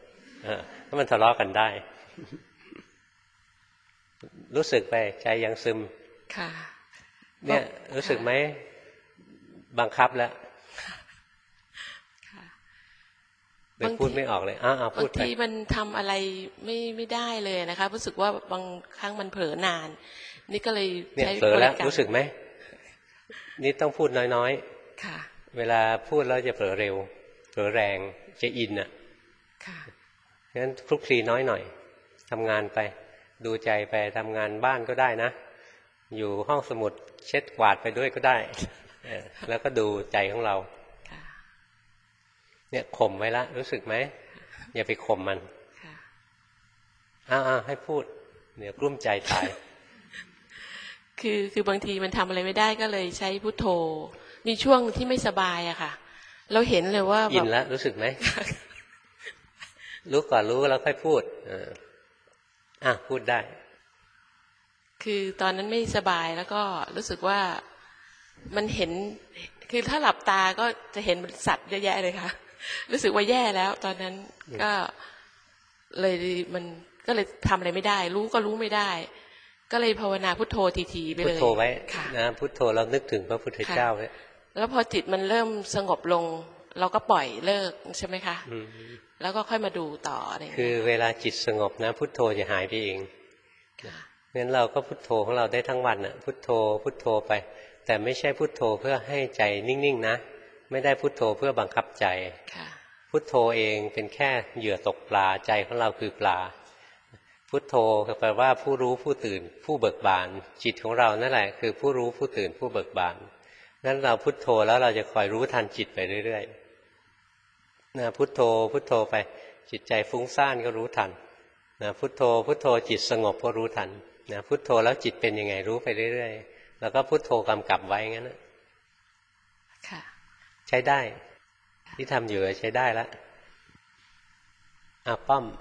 ถ้ามันทะเลาะกันได้รู้สึกไปใจยังซึมค่ะเนี่ยรู้สึกไหมบังคับแล้วเลยพูดไม่ออกเลยพูดไปบางทีมันทำอะไรไม่ได้เลยนะคะรู้สึกว่าบางครั้งมันเผลอนานนี่ก็เลยใช้เผลอแล้วรู้สึกไหมนี่ต้องพูดน้อยๆค่ะเวลาพูดแล้วจะเผลอเร็วเผลอแรงจะอินอ่ะค่ะงั้นคลุกคลีน้อยหน่อยทำงานไปดูใจไปทำงานบ้านก็ได้นะอยู่ห้องสมุดเช็ดกวาดไปด้วยก็ได้แล้วก็ดูใจของเราเนี่ยข่มไว้ละรู้สึกไหมอย่าไปข่มมันให้พูดเดี๋ยวกลุ้มใจตายคือบางทีมันทำอะไรไม่ได้ก็เลยใช้พุทโธมีช่วงที่ไม่สบายอะค่ะเราเห็นเลยว่าอินแล้วรู้สึกไหมรู้ก่อนรู้แล้วค่อยพูดพูดได้คือตอนนั้นไม่สบายแล้วก็รู้สึกว่ามันเห็นคือถ้าหลับตาก็จะเห็นสัตว์เยอะแยะเลยค่ะรู้สึกว่าแย่แล้วตอนนั้นก็เลยมันก็เลยทำอะไรไม่ได้รู้ก็รู้ไม่ได้ก็เลยภาวนาพุทโธทีๆไปเลยพุทโธไว้นะพุทโธเรานึกถึงพระพุทธเจ้าไว้แล้วพอจิตมันเริ่มสงบลงเราก็ปล่อยเลิกใช่ไหมคะแล้วก็ค่อยมาดูต่ออะไรคือเวลาจิตสงบนะพุทโธจะหายไปเองงั้นเราก็พุทโธของเราได้ทั้งวันน่ะพุทโธพุทโธไปแต่ไม่ใช่พุทโธเพื่อให้ใจนิ่งๆนะไม่ได้พุทโธเพื่อบังคับใจพุทโธเองเป็นแค่เหยื่อตกปลาใจของเราคือปลาพุทโธแปลว่าผู้รู้ผู้ตื่นผู้เบิกบานจิตของเรานั่นแหละคือผู้รู้ผู้ตื่นผู้เบิกบานงั้นเราพุทโธแล้วเราจะคอยรู้ทันจิตไปเรื่อยๆนะพุทโธพุทโธไปจิตใจฟุ้งซ่านก็รู้ทันนะพุทโธพุทโธจิตสงบก็รู้ทันนะพุทโธแล้วจิตเป็นยังไงรู้ไปเรื่อยๆแล้วก็พุทโธกำกับไว้งั้นนะใช้ได้ที่ทำอยู่ใช้ได้แล้วป้อม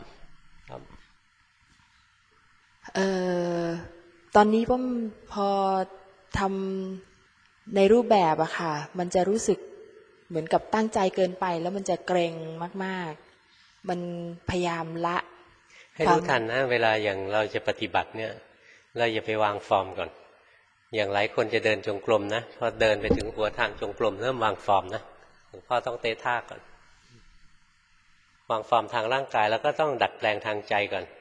ตอนนี้ป้อมพอทำในรูปแบบอะค่ะมันจะรู้สึกเหมือนกับตั้งใจเกินไปแล้วมันจะเกรงมากๆมันพยายามละให้รู้ทันนะเวลาอย่างเราจะปฏิบัติเนี่ยเราอย่าไปวางฟอร์มก่อนอย่างหลายคนจะเดินจงกรมนะพอเดินไปถึงหัวทางจงกรมเริ่มวางฟอร์มนะหลวงพ่อต้องเตะท่าก่อนวางฟอร์มทางร่างกายแล้วก็ต้องดัดแปลงทางใจก่อน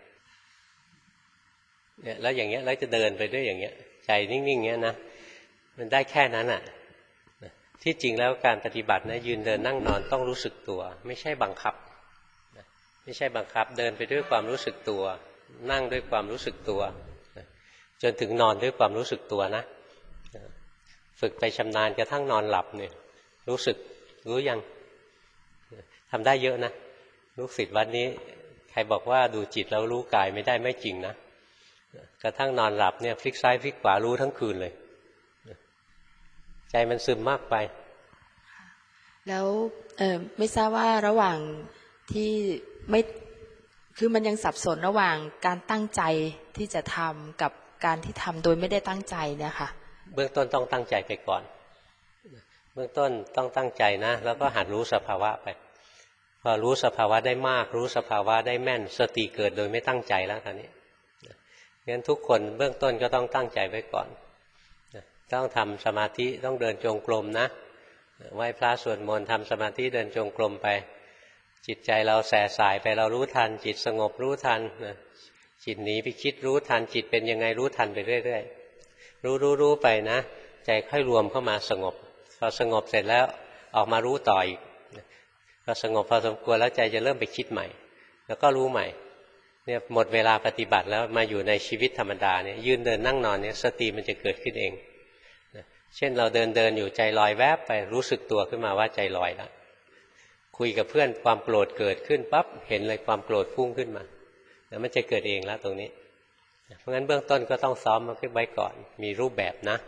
เนี่ยแล้วอย่างเงี้ยแล้วจะเดินไปด้วยอย่างเงี้ยใจนิ่งๆเงี้ยนะมันได้แค่นั้นอ่ะที่จริงแล้วการปฏิบัตินะยืนเดินนั่งนอนต้องรู้สึกตัวไม่ใช่บังคับไม่ใช่บังคับเดินไปด้วยความรู้สึกตัวนั่งด้วยความรู้สึกตัวจนถึงนอนด้วยความรู้สึกตัวนะฝึกไปชำนาญกระทั่งนอนหลับเนี่ยรู้สึกรู้ยังทำได้เยอะนะลูกศิษย์วัดนี้ใครบอกว่าดูจิตแล้วรู้กายไม่ได้ไม่จริงนะกระทั่งนอนหลับเนี่ยพลิกซ้ายพลิกขวารู้ทั้งคืนเลยใจมันซึมมากไปแล้วไม่ทราบว่าระหว่างที่ไม่คือมันยังสับสนระหว่างการตั้งใจที่จะทำกับการที่ทำโดยไม่ได้ตั้งใจเนี่ยค่ะเบื้องต้นต้องตั้งใจไปก่อนเบื้องต้นต้องตั้งใจนะแล้วก็หัดรู้สภาวะไปพอรู้สภาวะได้มากรู้สภาวะได้แม่นสติเกิดโดยไม่ตั้งใจแล้วตอนนี้งั้นทุกคนเบื้องต้นก็ต้องตั้งใจไว้ก่อนต้องทำสมาธิต้องเดินจงกรมนะไหว้พระสวดมนต์ทำสมาธิเดินจงกรมไปจิตใจเราแส่สายไปเรารู้ทันจิตสงบรู้ทันจิตหนีไปคิดรู้ทันจิตเป็นยังไงรู้ทันไปเรื่อยๆรู้ไปนะใจค่อยรวมเข้ามาสงบพอสงบเสร็จแล้วออกมารู้ต่ออีกพอสงบพอสมควรแล้วใจจะเริ่มไปคิดใหม่แล้วก็รู้ใหม่เนี่ยหมดเวลาปฏิบัติแล้วมาอยู่ในชีวิตธรรมดาเนี่ยยืนเดินนั่งนอนเนี่ยสติมันจะเกิดขึ้นเองเช่นเราเดินอยู่ใจลอยแวบไปรู้สึกตัวขึ้นมาว่าใจลอยแล้วคุยกับเพื่อนความโกรธเกิดขึ้นปั๊บเห็นเลยความโกรธพุ่งขึ้นมาแล้วมันจะเกิดเองแล้วตรงนี้เพราะงั้นเบื้องต้นก็ต้องซ้อมมาไว้ก่อนมีรูปแบบนะ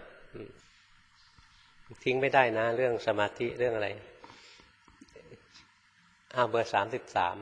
ทิ้งไม่ได้นะเรื่องสมาธิเรื่องอะไรเบอร์33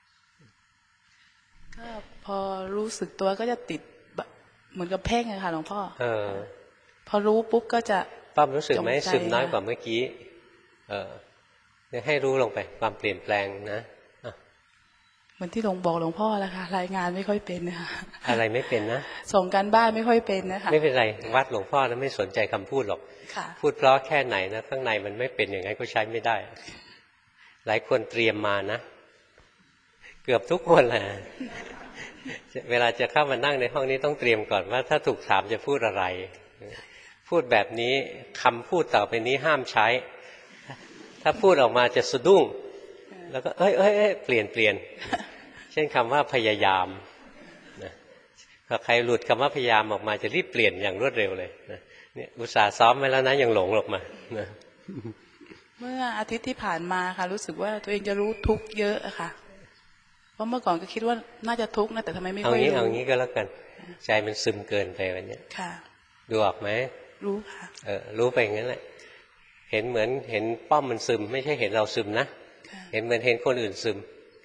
ก็พอรู้สึกตัวก็จะติดเหมือนกับเพ่งอะค่ะหลวงพ่อพอรู้ปุ๊บก็จะป้อมรู้สึกไหมซึมน้อยกว่าเมื่อกี้เนี่ยให้รู้ลงไปความเปลี่ยนแปลงนะมือนที่หลวงบอกหลวงพ่อแล้วค่ะรายงานไม่ค่อยเป็นนะคะอะไรไม่เป็นนะส่งการบ้านไม่ค่อยเป็นนะคะไม่เป็นไรวัดหลวงพ่อแล้วไม่สนใจคำพูดหรอกพูดเพราะแค่ไหนนะข้างในมันไม่เป็นอย่างไงก็ใช้ไม่ได้หลายคนเตรียมมานะเกือบทุกคนแหละเวลาจะเข้ามานั่งในห้องนี้ต้องเตรียมก่อนว่าถ้าถูกถามจะพูดอะไรพูดแบบนี้คำพูดต่อไปนี้ห้ามใช้ถ้าพูดออกมาจะสะดุ้งแล้วก็เอ้ยเปลี่ยนเช่นคำว่าพยายามนะถ้าใครหลุดคำว่าพยายามออกมาจะรีบเปลี่ยนอย่างรวดเร็วเลยนะเนี่ยอุตส่าห์ซ้อมไว้แล้วนะยังหลงออกมานะเมื่ออาทิตย์ที่ผ่านมาค่ะรู้สึกว่าตัวเองจะรู้ทุกข์เยอะอะค่ะเพราะเมื่อก่อนก็คิดว่าน่าจะทุกข์นะแต่ทำไมไม่ค่อยรู้เอางี้ก็แล้วกันใจมันซึมเกินไปวันนี้ค่ะดูออกไหมรู้ค่ะรู้ไปอย่างนั้นแหละเห็นเหมือนเห็นป้อมมันซึมไม่ใช่เห็นเราซึมนะเห็นเหมือนเห็นคนอื่นซึม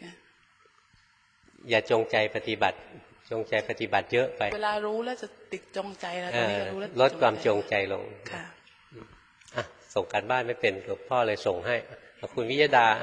อย่าจงใจปฏิบัติจงใจปฏิบัติเยอะไปเวลารู้แล้วจะติดจงใจแล้วตอนนี้รู้แล้วลดความจงใจลงค่ะส่งการบ้านไม่เป็นหลวงพ่อเลยส่งให้คุณวิยดา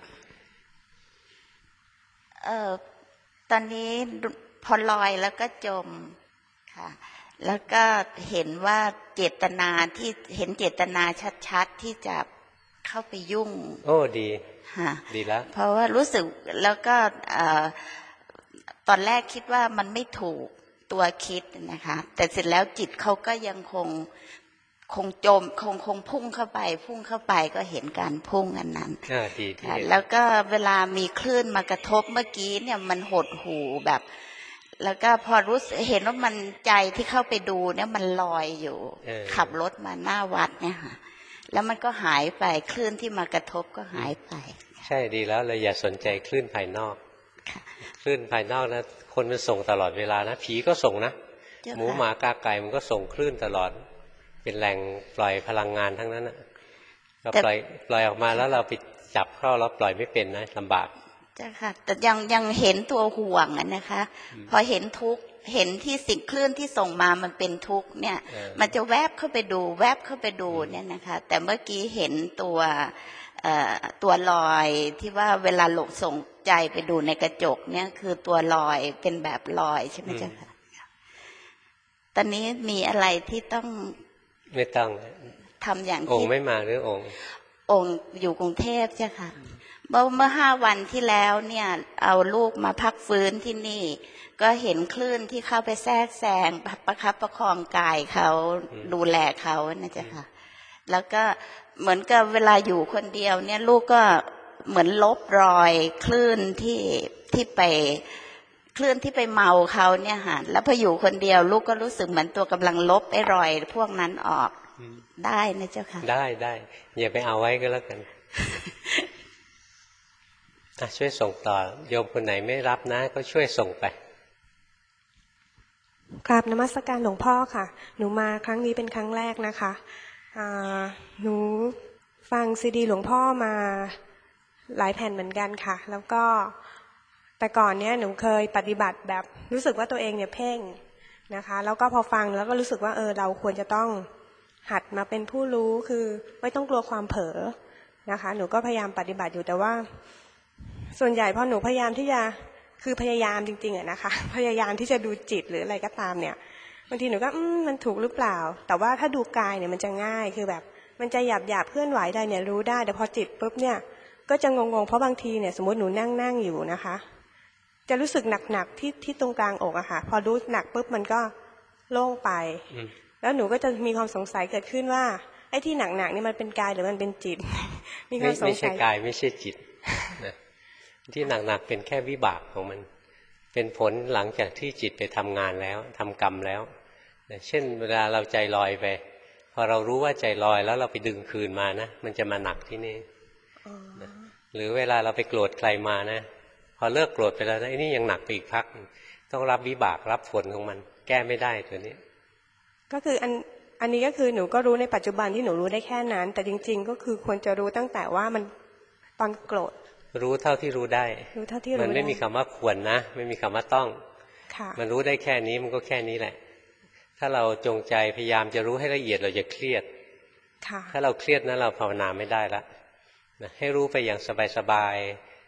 ตอนนี้พอลอยแล้วก็จมค่ะแล้วก็เห็นว่าเจตนาที่เห็นเจตนาชัดๆที่จะเข้าไปยุ่งโอ้ดีดีแล้วเพราะว่ารู้สึกแล้วก็ตอนแรกคิดว่ามันไม่ถูกตัวคิดนะคะแต่เสร็จแล้วจิตเขาก็ยังคงจมคงพุ่งเข้าไปก็เห็นการพุ่งอันนั้นดีแล้วก็เวลามีคลื่นมากระทบเมื่อกี้เนี่ยมันหดหูแบบแล้วก็พอรู้เห็นว่ามันใจที่เข้าไปดูเนี่ยมันลอยอยู่ขับรถมาหน้าวัดเนี่ยค่ะแล้วมันก็หายไปคลื่นที่มากระทบก็หายไปใช่ดีแล้วเราอย่าสนใจคลื่นภายนอกคลื่นภายนอกนะคนมันส่งตลอดเวลานะผีก็ส่งนะหมูหมากาไก่มันก็ส่งคลื่นตลอดเป็นแหล่งปล่อยพลังงานทั้งนั้นนะเราปล่อยออกมาแล้วเราไปจับเข้าแล้วปล่อยไม่เป็นนะลำบากใช่ค่ะแต่ยังเห็นตัวห่วงนะคะพอเห็นทุกข์เห็นที่สิ่งคลื่นที่ส่งมามันเป็นทุกข์เนี่ยมันจะแวบเข้าไปดูเนี่ยนะคะแต่เมื่อกี้เห็นตัวลอยที่ว่าเวลาหลงส่งใจไปดูในกระจกเนี่ยคือตัวลอยเป็นแบบลอยใช่ไหมจ๊ะค่ะตอนนี้มีอะไรที่ต้องไม่ต้องทำอย่างองค์ไม่มาหรือองค์อยู่กรุงเทพใช่ค่ะเมื่อ5 วันที่แล้วเนี่ยเอาลูกมาพักฟื้นที่นี่ก็เห็นคลื่นที่เข้าไปแทรกแซงประคับประคองกายเขาดูแลเขานะจ๊ะค่ะแล้วก็เหมือนกับเวลาอยู่คนเดียวเนี่ยลูกก็เหมือนลบรอยคลื่นที่ไปเมาเขาเนี่ยค่ะแล้วพออยู่คนเดียวลูกก็รู้สึกเหมือนตัวกำลังลบไอ้รอยพวกนั้นออกได้นะเจ้าค่ะได้อย่าไปเอาไว้ก็แล้วกันช่วยส่งต่อโยมคนไหนไม่รับนะก็ช่วยส่งไปกราบนมัสการหลวงพ่อค่ะหนูมาครั้งนี้เป็นครั้งแรกนะคะหนูฟังซีดีหลวงพ่อมาหลายแผ่นเหมือนกันค่ะแล้วก็แต่ก่อนเนี้ยหนูเคยปฏิบัติแบบรู้สึกว่าตัวเองเนี่ยเพ่งนะคะแล้วก็พอฟังแล้วก็รู้สึกว่าเราควรจะต้องหัดมาเป็นผู้รู้คือไม่ต้องกลัวความเผลอนะคะหนูก็พยายามปฏิบัติอยู่แต่ว่าส่วนใหญ่พอหนูพยายามที่จะคือพยายามจริงๆนะคะพยายามที่จะดูจิตหรืออะไรก็ตามเนี่ยบางทีหนูก็มันถูกหรือเปล่าแต่ว่าถ้าดูกายเนี่ยมันจะง่ายคือแบบมันจะหยาบเคลื่อนไหวได้เนี่ยรู้ได้แต่พอจิตปุ๊บเนี่ยก็จะงงๆเพราะบางทีเนี่ยสมมติหนูนั่งอยู่นะคะจะรู้สึกหนักๆที่ตรงกลางอกอะค่ะพอรู้หนักปุ๊บมันก็โล่งไปแล้วหนูก็จะมีความสงสัยเกิดขึ้นว่าไอ้ที่หนักๆนี่มันเป็นกายหรือมันเป็นจิตมีความสงสัยไม่ใช่กายไม่ใช่จิตที่หนักๆเป็นแค่วิบากของมันเป็นผลหลังจากที่จิตไปทำงานแล้วทำกรรมแล้วเช่นเวลาเราใจลอยไปพอเรารู้ว่าใจลอยแล้วเราไปดึงคืนมานะมันจะมาหนักที่นี่หรือเวลาเราไปโกรธใครมานะพอเลิกโกรธไปแล้วนะไอ้นี่ยังหนักไปอีกพักต้องรับวิบากรับผลของมันแก้ไม่ได้ตัวนี้ก็คืออันนี้ก็คือหนูก็รู้ในปัจจุบันที่หนูรู้ได้แค่นั้นแต่จริงๆก็คือควรจะรู้ตั้งแต่ว่ามันตอนโกรธรู้เท่าที่รู้ได้มันไม่มีคำว่าควรนะไม่มีคำว่าต้องมันรู้ได้แค่นี้มันก็แค่นี้แหละถ้าเราจงใจพยายามจะรู้ให้ละเอียดเราจะเครียดถ้าเราเครียดนะเราภาวนาไม่ได้ละให้รู้ไปอย่างสบายๆ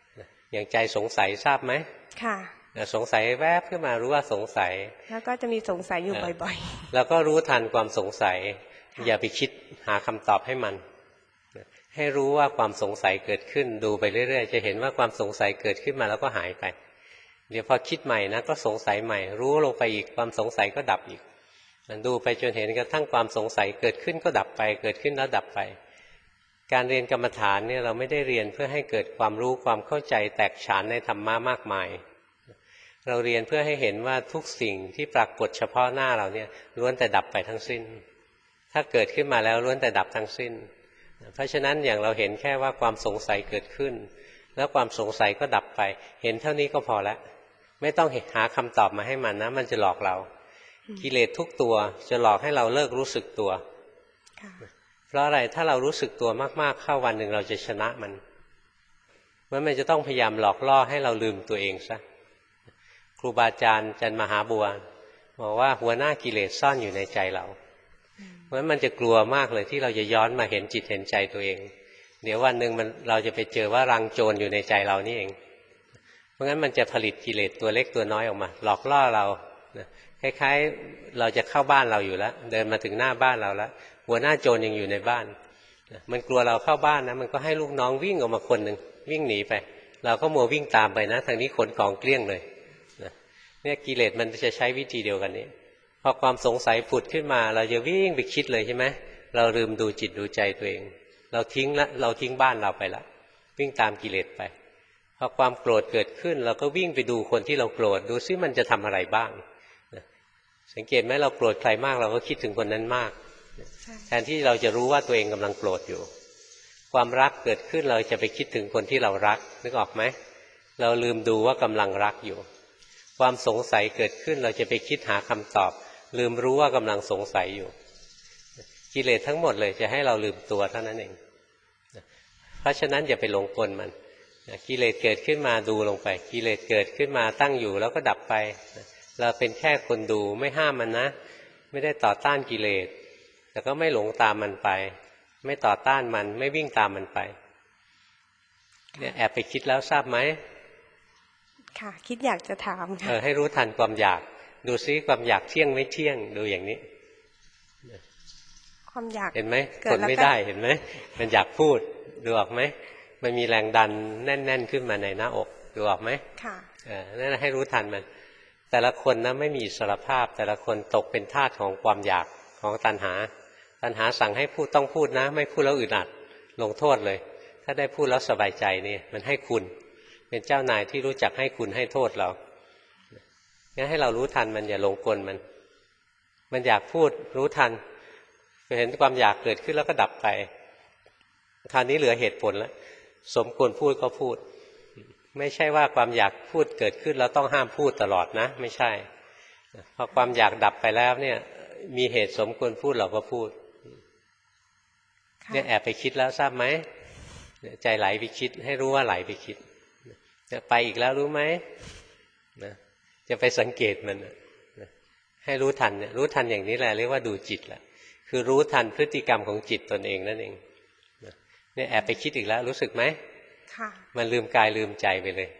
อย่างใจสงสัยทราบไหมค่ะสงสัยแวบขึ้นมารู้ว่าสงสัยแล้วก็จะมีสงสัยอยู่บ่อยๆแล้วก็รู้ทันความสงสัยอย่าไปคิดหาคำตอบให้มันให้รู้ว่าความสงสัยเกิดขึ้นดูไปเรื่อยๆจะเห็นว่าความสงสัยเกิดขึ้นมาแล้วก็หายไปเดี๋ยวพอคิดใหม่นะก็สงสัยใหม่รู้ลงไปอีกความสงสัยก็ดับอีกมันดูไปจนเห็นกระทั่งความสงสัยเกิดขึ้นก็ดับไปเกิดขึ้นแล้วดับไปการเรียนกรรมฐานเนี่ยเราไม่ได้เรียนเพื่อให้เกิดความรู้ความเข้าใจแตกฉานในธรรมะมากมายเราเรียนเพื่อให้เห็นว่าทุกสิ่งที่ปรากฏเฉพาะหน้าเราเนี่ยล้วนแต่ดับไปทั้งสิ้นถ้าเกิดขึ้นมาแล้วล้วนแต่ดับทั้งสิ้นเพราะฉะนั้นอย่างเราเห็นแค่ว่าความสงสัยเกิดขึ้นแล้วความสงสัยก็ดับไปเห็นเท่านี้ก็พอแล้วไม่ต้องหาคำตอบมาให้มันนะมันจะหลอกเรากิเลสทุกตัวจะหลอกให้เราเลิกรู้สึกตัวเพราะอะไรถ้าเรารู้สึกตัวมากๆเข้าวันหนึ่งเราจะชนะมันจะต้องพยายามหลอกล่อให้เราลืมตัวเองซะครูบาอาจารย์จันมหาบัวบอกว่าหัวหน้ากิเลสซ่อนอยู่ในใจเราเพราะมันจะกลัวมากเลยที่เราจะย้อนมาเห็นจิตเห็นใจตัวเองเดี๋ยววันหนึ่งเราจะไปเจอว่ารังโจรอยู่ในใจเรานี่เองเพราะงั้นมันจะผลิตกิเลสตัวเล็กตัวน้อยออกมาหลอกล่อเราคล้ายๆเราจะเข้าบ้านเราอยู่แล้วเดินมาถึงหน้าบ้านเราแล้วหัวหน้าโจรยังอยู่ในบ้านมันกลัวเราเข้าบ้านนะมันก็ให้ลูกน้องวิ่งออกมาคนหนึ่งวิ่งหนีไปเราก็มัววิ่งตามไปนะทางนี้ขนกองเกลี้ยงเลยเนี่ยกิเลสมันจะใช้วิธีเดียวกันนี้พอความสงสัยผุดขึ้นมาเราจะวิ่งไปคิดเลยใช่ไหมเราลืมดูจิตดูใจตัวเองเราทิ้งบ้านเราไปละวิ่งตามกิเลสไปพอความโกรธเกิดขึ้นเราก็วิ่งไปดูคนที่เราโกรธดูซิมันจะทำอะไรบ้างสังเกตไหมเราโกรธใครมากเราก็คิดถึงคนนั้นมากแทนที่เราจะรู้ว่าตัวเองกำลังโกรธอยู่ความรักเกิดขึ้นเราจะไปคิดถึงคนที่เรารักนึกออกไหมเราลืมดูว่ากำลังรักอยู่ความสงสัยเกิดขึ้นเราจะไปคิดหาคำตอบลืมรู้ว่ากำลังสงสัยอยู่กิเลสทั้งหมดเลยจะให้เราลืมตัวเท่านั้นเองเพราะฉะนั้นอย่าไปหลงกลมันกิเลสเกิดขึ้นมาดูลงไปกิเลสเกิดขึ้นมาตั้งอยู่แล้วก็ดับไปเราเป็นแค่คนดูไม่ห้ามมันนะไม่ได้ต่อต้านกิเลสแต่ก็ไม่หลงตามมันไปไม่ต่อต้านมันไม่วิ่งตามมันไปเนี่ยแอบไปคิดแล้วทราบไหมค่ะคิดอยากจะถามค่ะให้รู้ทันความอยากดูซิความอยากเที่ยงไม่เที่ยงดูอย่างนี้ความอยากเห็นไหมทนไม่ได้เห็นไหมมันอยากพูดดูออกไหมมันมีแรงดันแน่นๆขึ้นมาในหน้าอกดูออกไหมค่ะนั่นให้รู้ทันมันแต่ละคนนะไม่มีอิสรภาพแต่ละคนตกเป็นทาสของความอยากของตัณหาสั่งให้พูดต้องพูดนะไม่พูดแล้วอึดอัดลงโทษเลยถ้าได้พูดแล้วสบายใจนี่มันให้คุณเป็นเจ้านายที่รู้จักให้คุณให้โทษเรางั้นให้เรารู้ทันมันอย่าหลงกลมันอยากพูดรู้ทันเห็นความอยากเกิดขึ้นแล้วก็ดับไปคราวนี้เหลือเหตุผลแล้วสมควรพูดก็พูดไม่ใช่ว่าความอยากพูดเกิดขึ้นแล้วต้องห้ามพูดตลอดนะไม่ใช่พอความอยากดับไปแล้วเนี่ยมีเหตุสมควรพูดเราก็พูดเนี่ยแอบไปคิดแล้วทราบไหมใจไหลไปคิดให้รู้ว่าไหลไปคิดจะไปอีกแล้วรู้ไหมนะจะไปสังเกตมันนะให้รู้ทันเนี่ยรู้ทันอย่างนี้แหละเรียกว่าดูจิตแหละคือรู้ทันพฤติกรรมของจิตตนเองนั่นเองเนี่ยแอบไปคิดอีกแล้วรู้สึกไหมค่ะมันลืมกายลืมใจไปเลย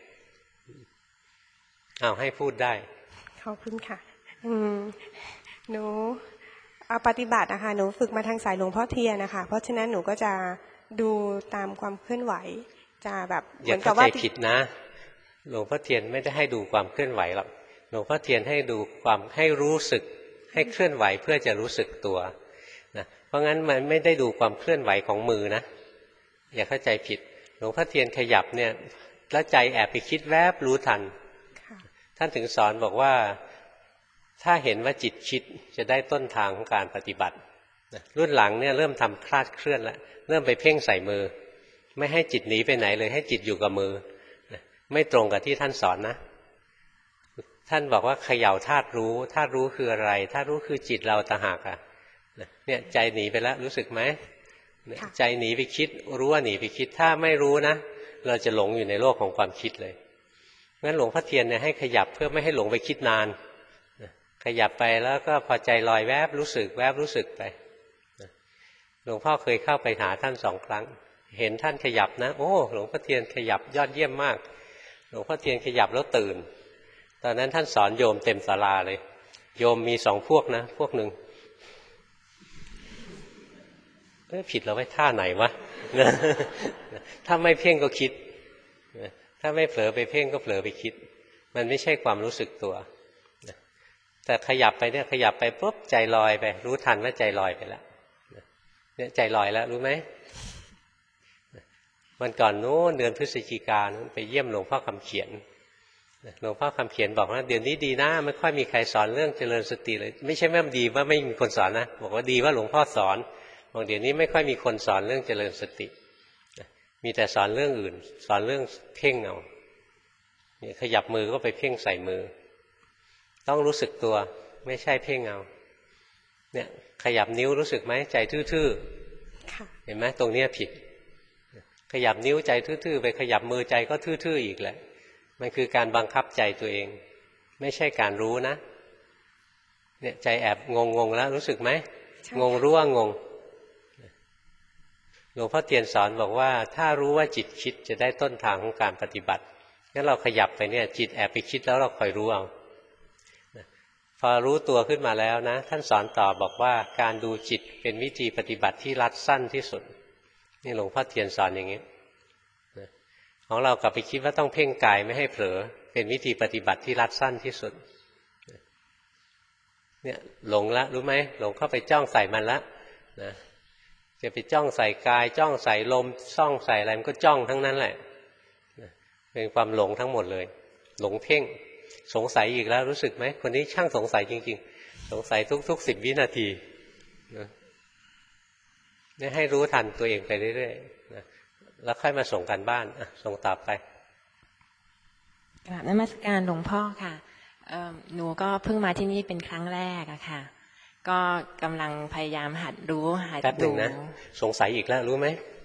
เอาให้พูดได้ขอบคุณค่ะหนูเอาปฏิบัตินะคะหนูฝึกมาทางสายหลวงพ่อเทียนนะคะเพราะฉะนั้นหนูก็จะดูตามความเคลื่อนไหวจะแบบเหมือนกับว่าอย่าเข้าใจผิดนะหลวงพ่อเทียนไม่ได้ให้ดูความเคลื่อนไหวหรอกหลวงพ่อเทียนให้ดูความให้รู้สึกให้เคลื่อนไหวเพื่อจะรู้สึกตัวนะเพราะงั้นมันไม่ได้ดูความเคลื่อนไหวของมือนะอย่าเข้าใจผิดหลวงพ่อเทียนขยับเนี่ยแล้วใจแอบไปคิดแวบรู้ทันท่านถึงสอนบอกว่าถ้าเห็นว่าจิตคิดจะได้ต้นทางของการปฏิบัติรุ่นหลังเนี่ยเริ่มทำคลาดเคลื่อนแล้วเริ่มไปเพ่งใส่มือไม่ให้จิตหนีไปไหนเลยให้จิตอยู่กับมือไม่ตรงกับที่ท่านสอนนะท่านบอกว่าเขย่าธาตุรู้คืออะไรธาตุรู้คือจิตเราต่างหากเนี่ยใจหนีไปแล้วรู้สึกไหมใจหนีไปคิดรู้ว่าหนีไปคิดถ้าไม่รู้นะเราจะหลงอยู่ในโลกของความคิดเลยงั้นหลวงพ่อเทียนเนี่ยให้ขยับเพื่อไม่ให้หลงไปคิดนานขยับไปแล้วก็พอใจลอยแวบรู้สึกแวบรู้สึกไปหลวงพ่อเคยเข้าไปหาท่าน2 ครั้งเห็นท่านขยับนะโอ้หลวงพ่อเทียนขยับยอดเยี่ยมมากหลวงพ่อเทียนขยับแล้วตื่นตอนนั้นท่านสอนโยมเต็มศาลาเลยโยมมี2 พวกนะพวกหนึ่งผิดเราไว้ท่าไหนวะ ถ้าไม่เพ่งก็คิดถ้าไม่เผลอไปเพ่งก็เผลอไปคิดมันไม่ใช่ความรู้สึกตัวแต่ขยับไปเนี่ยขยับไปปุ๊บใจลอยไปรู้ทันว่าใจลอยไปแล้วเนี่ยใจลอยแล้วรู้ไหมวันก่อนนู้นเดือนพฤศจิกายนไปเยี่ยมหลวงพ่อคำเขียนหลวงพ่อคำเขียนบอกว่าเดี๋ยวนี้ดีนะไม่ค่อยมีใครสอนเรื่องเจริญสติเลยไม่ใช่ว่าดีว่าไม่มีคนสอนนะบอกว่าดีว่าหลวงพ่อสอนบอกเดี๋ยวนี้ไม่ค่อยมีคนสอนเรื่องเจริญสติมีแต่สอนเรื่องอื่นสอนเรื่องเพ่งเอาเนี่ยขยับมือก็ไปเพ่งใส่มือต้องรู้สึกตัวไม่ใช่เพ่งเอาเนี่ยขยับนิ้วรู้สึกไหมใจทื่อๆเห็นไหมตรงเนี้ยผิดขยับนิ้วใจทื่อๆไปขยับมือใจก็ทื่อๆอีกแหละมันคือการบังคับใจตัวเองไม่ใช่การรู้นะเนี่ยใจแอบงงแล้วรู้สึกไหมงงรู้ว่างงหลวงพ่อเทียนสอนบอกว่าถ้ารู้ว่าจิตคิดจะได้ต้นทางของการปฏิบัติงั้นเราขยับไปเนี่ยจิตแอบไปคิดแล้วเราคอยรู้เอาพอรู้ตัวขึ้นมาแล้วนะท่านสอนต่อบอกว่าการดูจิตเป็นวิธีปฏิบัติที่รัดสั้นที่สุดนี่หลวงพ่อเทียนสอนอย่างนี้ของเรากลับไปคิดว่าต้องเพ่งกายไม่ให้เผลอเป็นวิธีปฏิบัติที่รัดสั้นที่สุดเนี่ยหลงละรู้ไหมหลงเข้าไปจ้องใส่มันละนะจะไปจ้องใส่กายจ้องใส่ลมจ้องใส่อะไรมันก็จ้องทั้งนั้นแหละเป็นความหลงทั้งหมดเลยหลงเพ่งสงสัยอีกแล้วรู้สึกไหมคนนี้ช่างสงสัยจริงๆสงสัยทุกๆ10 วินาทีเนี่ยให้รู้ทันตัวเองไปเรื่อยๆนะแล้วค่อยมาส่งกันบ้านส่งต่อไปกราบนมัสการหลวงพ่อค่ะหนูก็เพิ่งมาที่นี่เป็นครั้งแรกอะค่ะก็กำลังพยายามหัดรู้หัดดูแป๊บหนึ่งนะสงสัยอีกแล้วรู้ไหม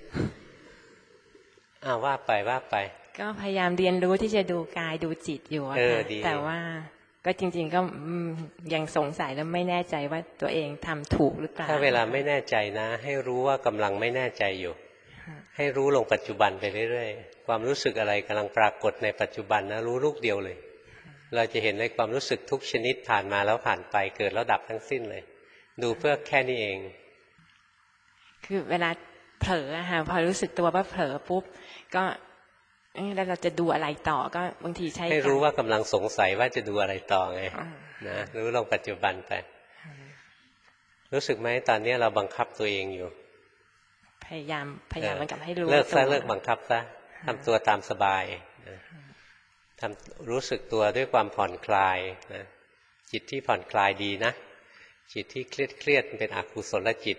ว่าไปก็พยายามเรียนรู้ที่จะดูกายดูจิตอยู่อะค่ะแต่ว่าก็จริงๆก็ยังสงสัยและไม่แน่ใจว่าตัวเองทำถูกหรือเปล่าถ้าเวลาไม่แน่ใจนะให้รู้ว่ากำลังไม่แน่ใจอยู่ให้รู้ลงปัจจุบันไปเรื่อยๆความรู้สึกอะไรกำลังปรากฏในปัจจุบันนะรู้ลูกเดียวเลยเราจะเห็นในความรู้สึกทุกชนิดผ่านมาแล้วผ่านไปเกิดแล้วดับทั้งสิ้นเลยดูเพื่อแค่นี้เองคือเวลาเผลอค่ะพอรู้สึกตัวว่าเผลอปุ๊บก็แล้วเราจะดูอะไรต่อก็บางทีใช้ให้รู้ว่ากำลังสงสัยว่าจะดูอะไรต่อไงนะรู้ลงปัจจุบันไปรู้สึกไหมตอนนี้เราบังคับตัวเองอยู่พยายามมันกับให้รู้เลิกบังคับซะทำตัวตามสบายทำรู้สึกตัวด้วยความผ่อนคลายนะจิตที่ผ่อนคลายดีนะจิตที่เครียดเป็นอกุศลจิต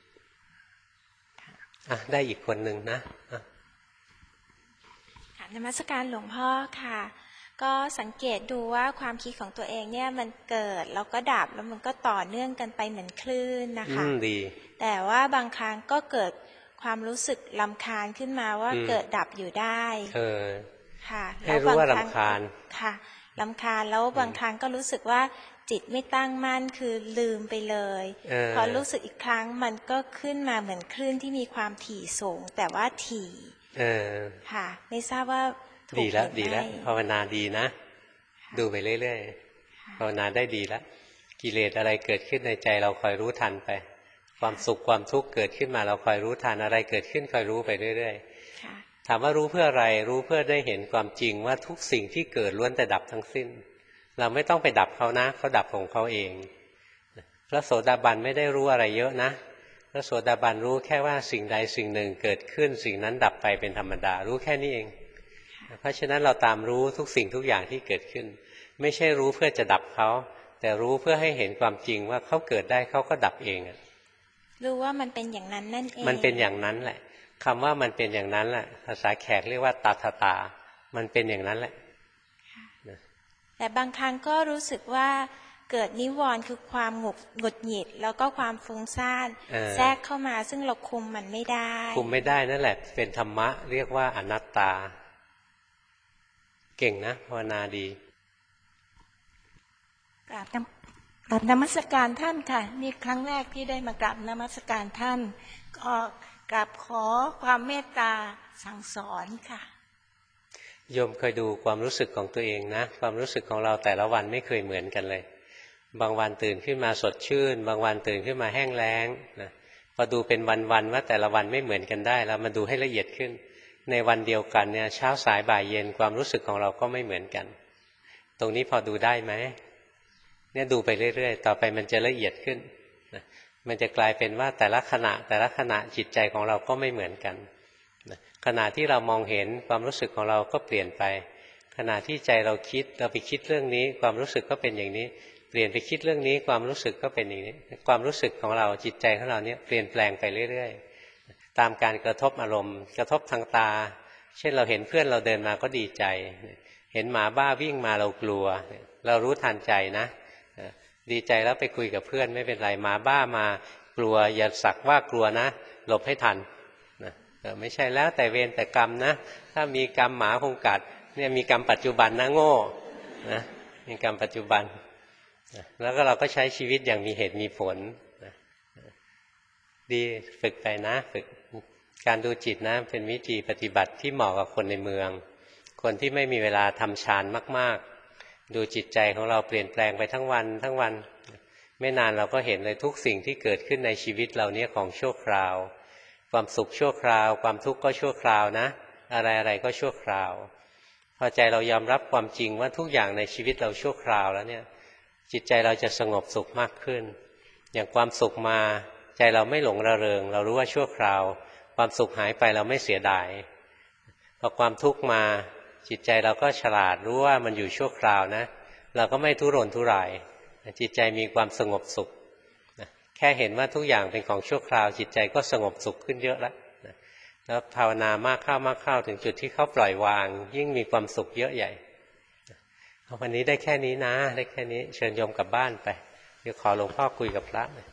ได้อีกคนหนึ่งนะนมัสการหลวงพ่อค่ะก็สังเกตดูว่าความคิดของตัวเองเนี่ยมันเกิดแล้วก็ดับแล้วมันก็ต่อเนื่องกันไปเหมือนคลื่นนะคะดีแต่ว่าบางครั้งก็เกิดความรู้สึกรำคาญขึ้นมาว่าเกิดดับอยู่ได้ค่ะให้รู้ว่ารำคาญค่ะรำคาญแล้วบางครั้งก็รู้สึกว่าจิตไม่ตั้งมั่นคือลืมไปเลยพอรู้สึกอีกครั้งมันก็ขึ้นมาเหมือนคลื่นที่มีความถี่สูงแต่ว่าถี่ค่ะไม่ทราบว่าดีแล้วภาวนาดีนะดูไปเรื่อยๆภาวนาได้ดีแล้วกิเลสอะไรเกิดขึ้นในใจเราคอยรู้ทันไปความสุขความทุกข์เกิดขึ้นมาเราคอยรู้ทันอะไรเกิดขึ้นคอยรู้ไปเรื่อยๆถามว่ารู้เพื่ออะไรรู้เพื่อได้เห็นความจริงว่าทุกสิ่งที่เกิดล้วนแต่ดับทั้งสิ้นเราไม่ต้องไปดับเขานะเขาดับของเขาเองพระโสดาบันไม่ได้รู้อะไรเยอะนะพระโสดาบันรู้แค่ว่าสิ่งใดสิ่งหนึ่งเกิดขึ้นสิ่งนั้นดับไปเป็นธรรมดารู้แค่นี้เองเพราะฉะนั้นเราตามรู้ทุกสิ่งทุกอย่างที่เกิดขึ้นไม่ใช่รู้เพื่อจะดับเขาแต่รู้เพื่อให้เห็นความจริงว่าเขาเกิดได้เขาก็ดับเองรู้ว่ามันเป็นอย่างนั้นนั่นเองมันเป็นอย่างนั้นแหละคำว่ามันเป็นอย่างนั้นแหละภาษาแขกเรียกว่าตถาตามันเป็นอย่างนั้นแหละแต่บางครั้งก็รู้สึกว่าเกิดนิวรณ์คือความหงุดหงิดแล้วก็ความฟุ้งซ่านแทรกเข้ามาซึ่งเราคุมมันไม่ได้คุมไม่ได้นั่นแหละเป็นธรรมะเรียกว่าอนัตตาเก่งนะภาวนาดีกราบนมัสการท่านค่ะนี่ครั้งแรกที่ได้มากราบนมัสการท่านก็กราบขอความเมตตาสั่งสอนค่ะโยมเคยดูความรู้สึกของตัวเองนะความรู้สึกของเราแต่ละวันไม่เคยเหมือนกันเลยบางวันตื่นขึ้นมาสดชื่นบางวันตื่นขึ้นมาแห้งแล้งนะพอดูเป็นวันๆว่าแต่ละวันไม่เหมือนกันได้แล้วมาดูให้ละเอียดขึ้นในวันเดียวกันเนี่ยเช้าสายบ่ายเย็นความรู้สึกของเราก็ไม่เหมือนกันตรงนี้พอดูได้ไหมเนี่ยดูไปเรื่อยๆต่อไปมันจะละเอียดขึ้นนะมันจะกลายเป็นว่าแต่ละขณะจิตใจของเราก็ไม่เหมือนกันนะขณะที่เรามองเห็นความรู้สึกของเราก็เปลี่ยนไปขณะที่ใจเราคิดเราไปคิดเรื่องนี้ความรู้สึกก็เป็นอย่างนี้เปลี่ยนไปคิดเรื่องนี้ความรู้สึกก็เป็นอย่างนี้ความรู้สึกของเราจิตใจของเราเนี่ยเปลี่ยนแปลงไปเรื่อยๆตามการกระทบอารมณ์กระทบทางตาเช่นเราเห็นเพื่อนเราเดินมาก็ดีใจเห็นหมาบ้าวิ่งมาเรากลัวเรารู้ทันใจนะดีใจแล้วไปคุยกับเพื่อนไม่เป็นไรหมาบ้ามากลัวอย่าสักว่ากลัวนะหลบให้ทันนะไม่ใช่แล้วแต่เวรแต่กรรมนะถ้ามีกรรมหมาคงกัดเนี่ยมีกรรมปัจจุบันนะโง่นะมีกรรมปัจจุบันแล้วก็เราก็ใช้ชีวิตอย่างมีเหตุมีผลดีฝึกไปนะฝึกการดูจิตนะเป็นวิธีปฏิบัติที่เหมาะกับคนในเมืองคนที่ไม่มีเวลาทำฌานมากๆดูจิตใจของเราเปลี่ยนแปลงไปทั้งวันไม่นานเราก็เห็นเลยทุกสิ่งที่เกิดขึ้นในชีวิตเราเนี่ยของชั่วคราวความสุขชั่วคราวความทุกข์ก็ชั่วคราวนะอะไรก็ชั่วคราวพอใจเรายอมรับความจริงว่าทุกอย่างในชีวิตเราชั่วคราวแล้วเนี่ยจิตใจเราจะสงบสุขมากขึ้นอย่างความสุขมาใจเราไม่หลงระเริงเรารู้ว่าชั่วคราวความสุขหายไปเราไม่เสียดายพอความทุกข์มาจิตใจเราก็ฉลาดรู้ว่ามันอยู่ชั่วคราวนะเราก็ไม่ทุรนทุรายจิตใจมีความสงบสุขแค่เห็นว่าทุกอย่างเป็นของชั่วคราวจิตใจก็สงบสุขขึ้นเยอะแล้วภาวนามากเข้าถึงจุดที่เขาปล่อยวางยิ่งมีความสุขเยอะใหญ่วันนี้ได้แค่นี้นะได้แค่นี้เชิญโยมกลับบ้านไปเดี๋ยวขอหลวงพ่อคุยกับพระ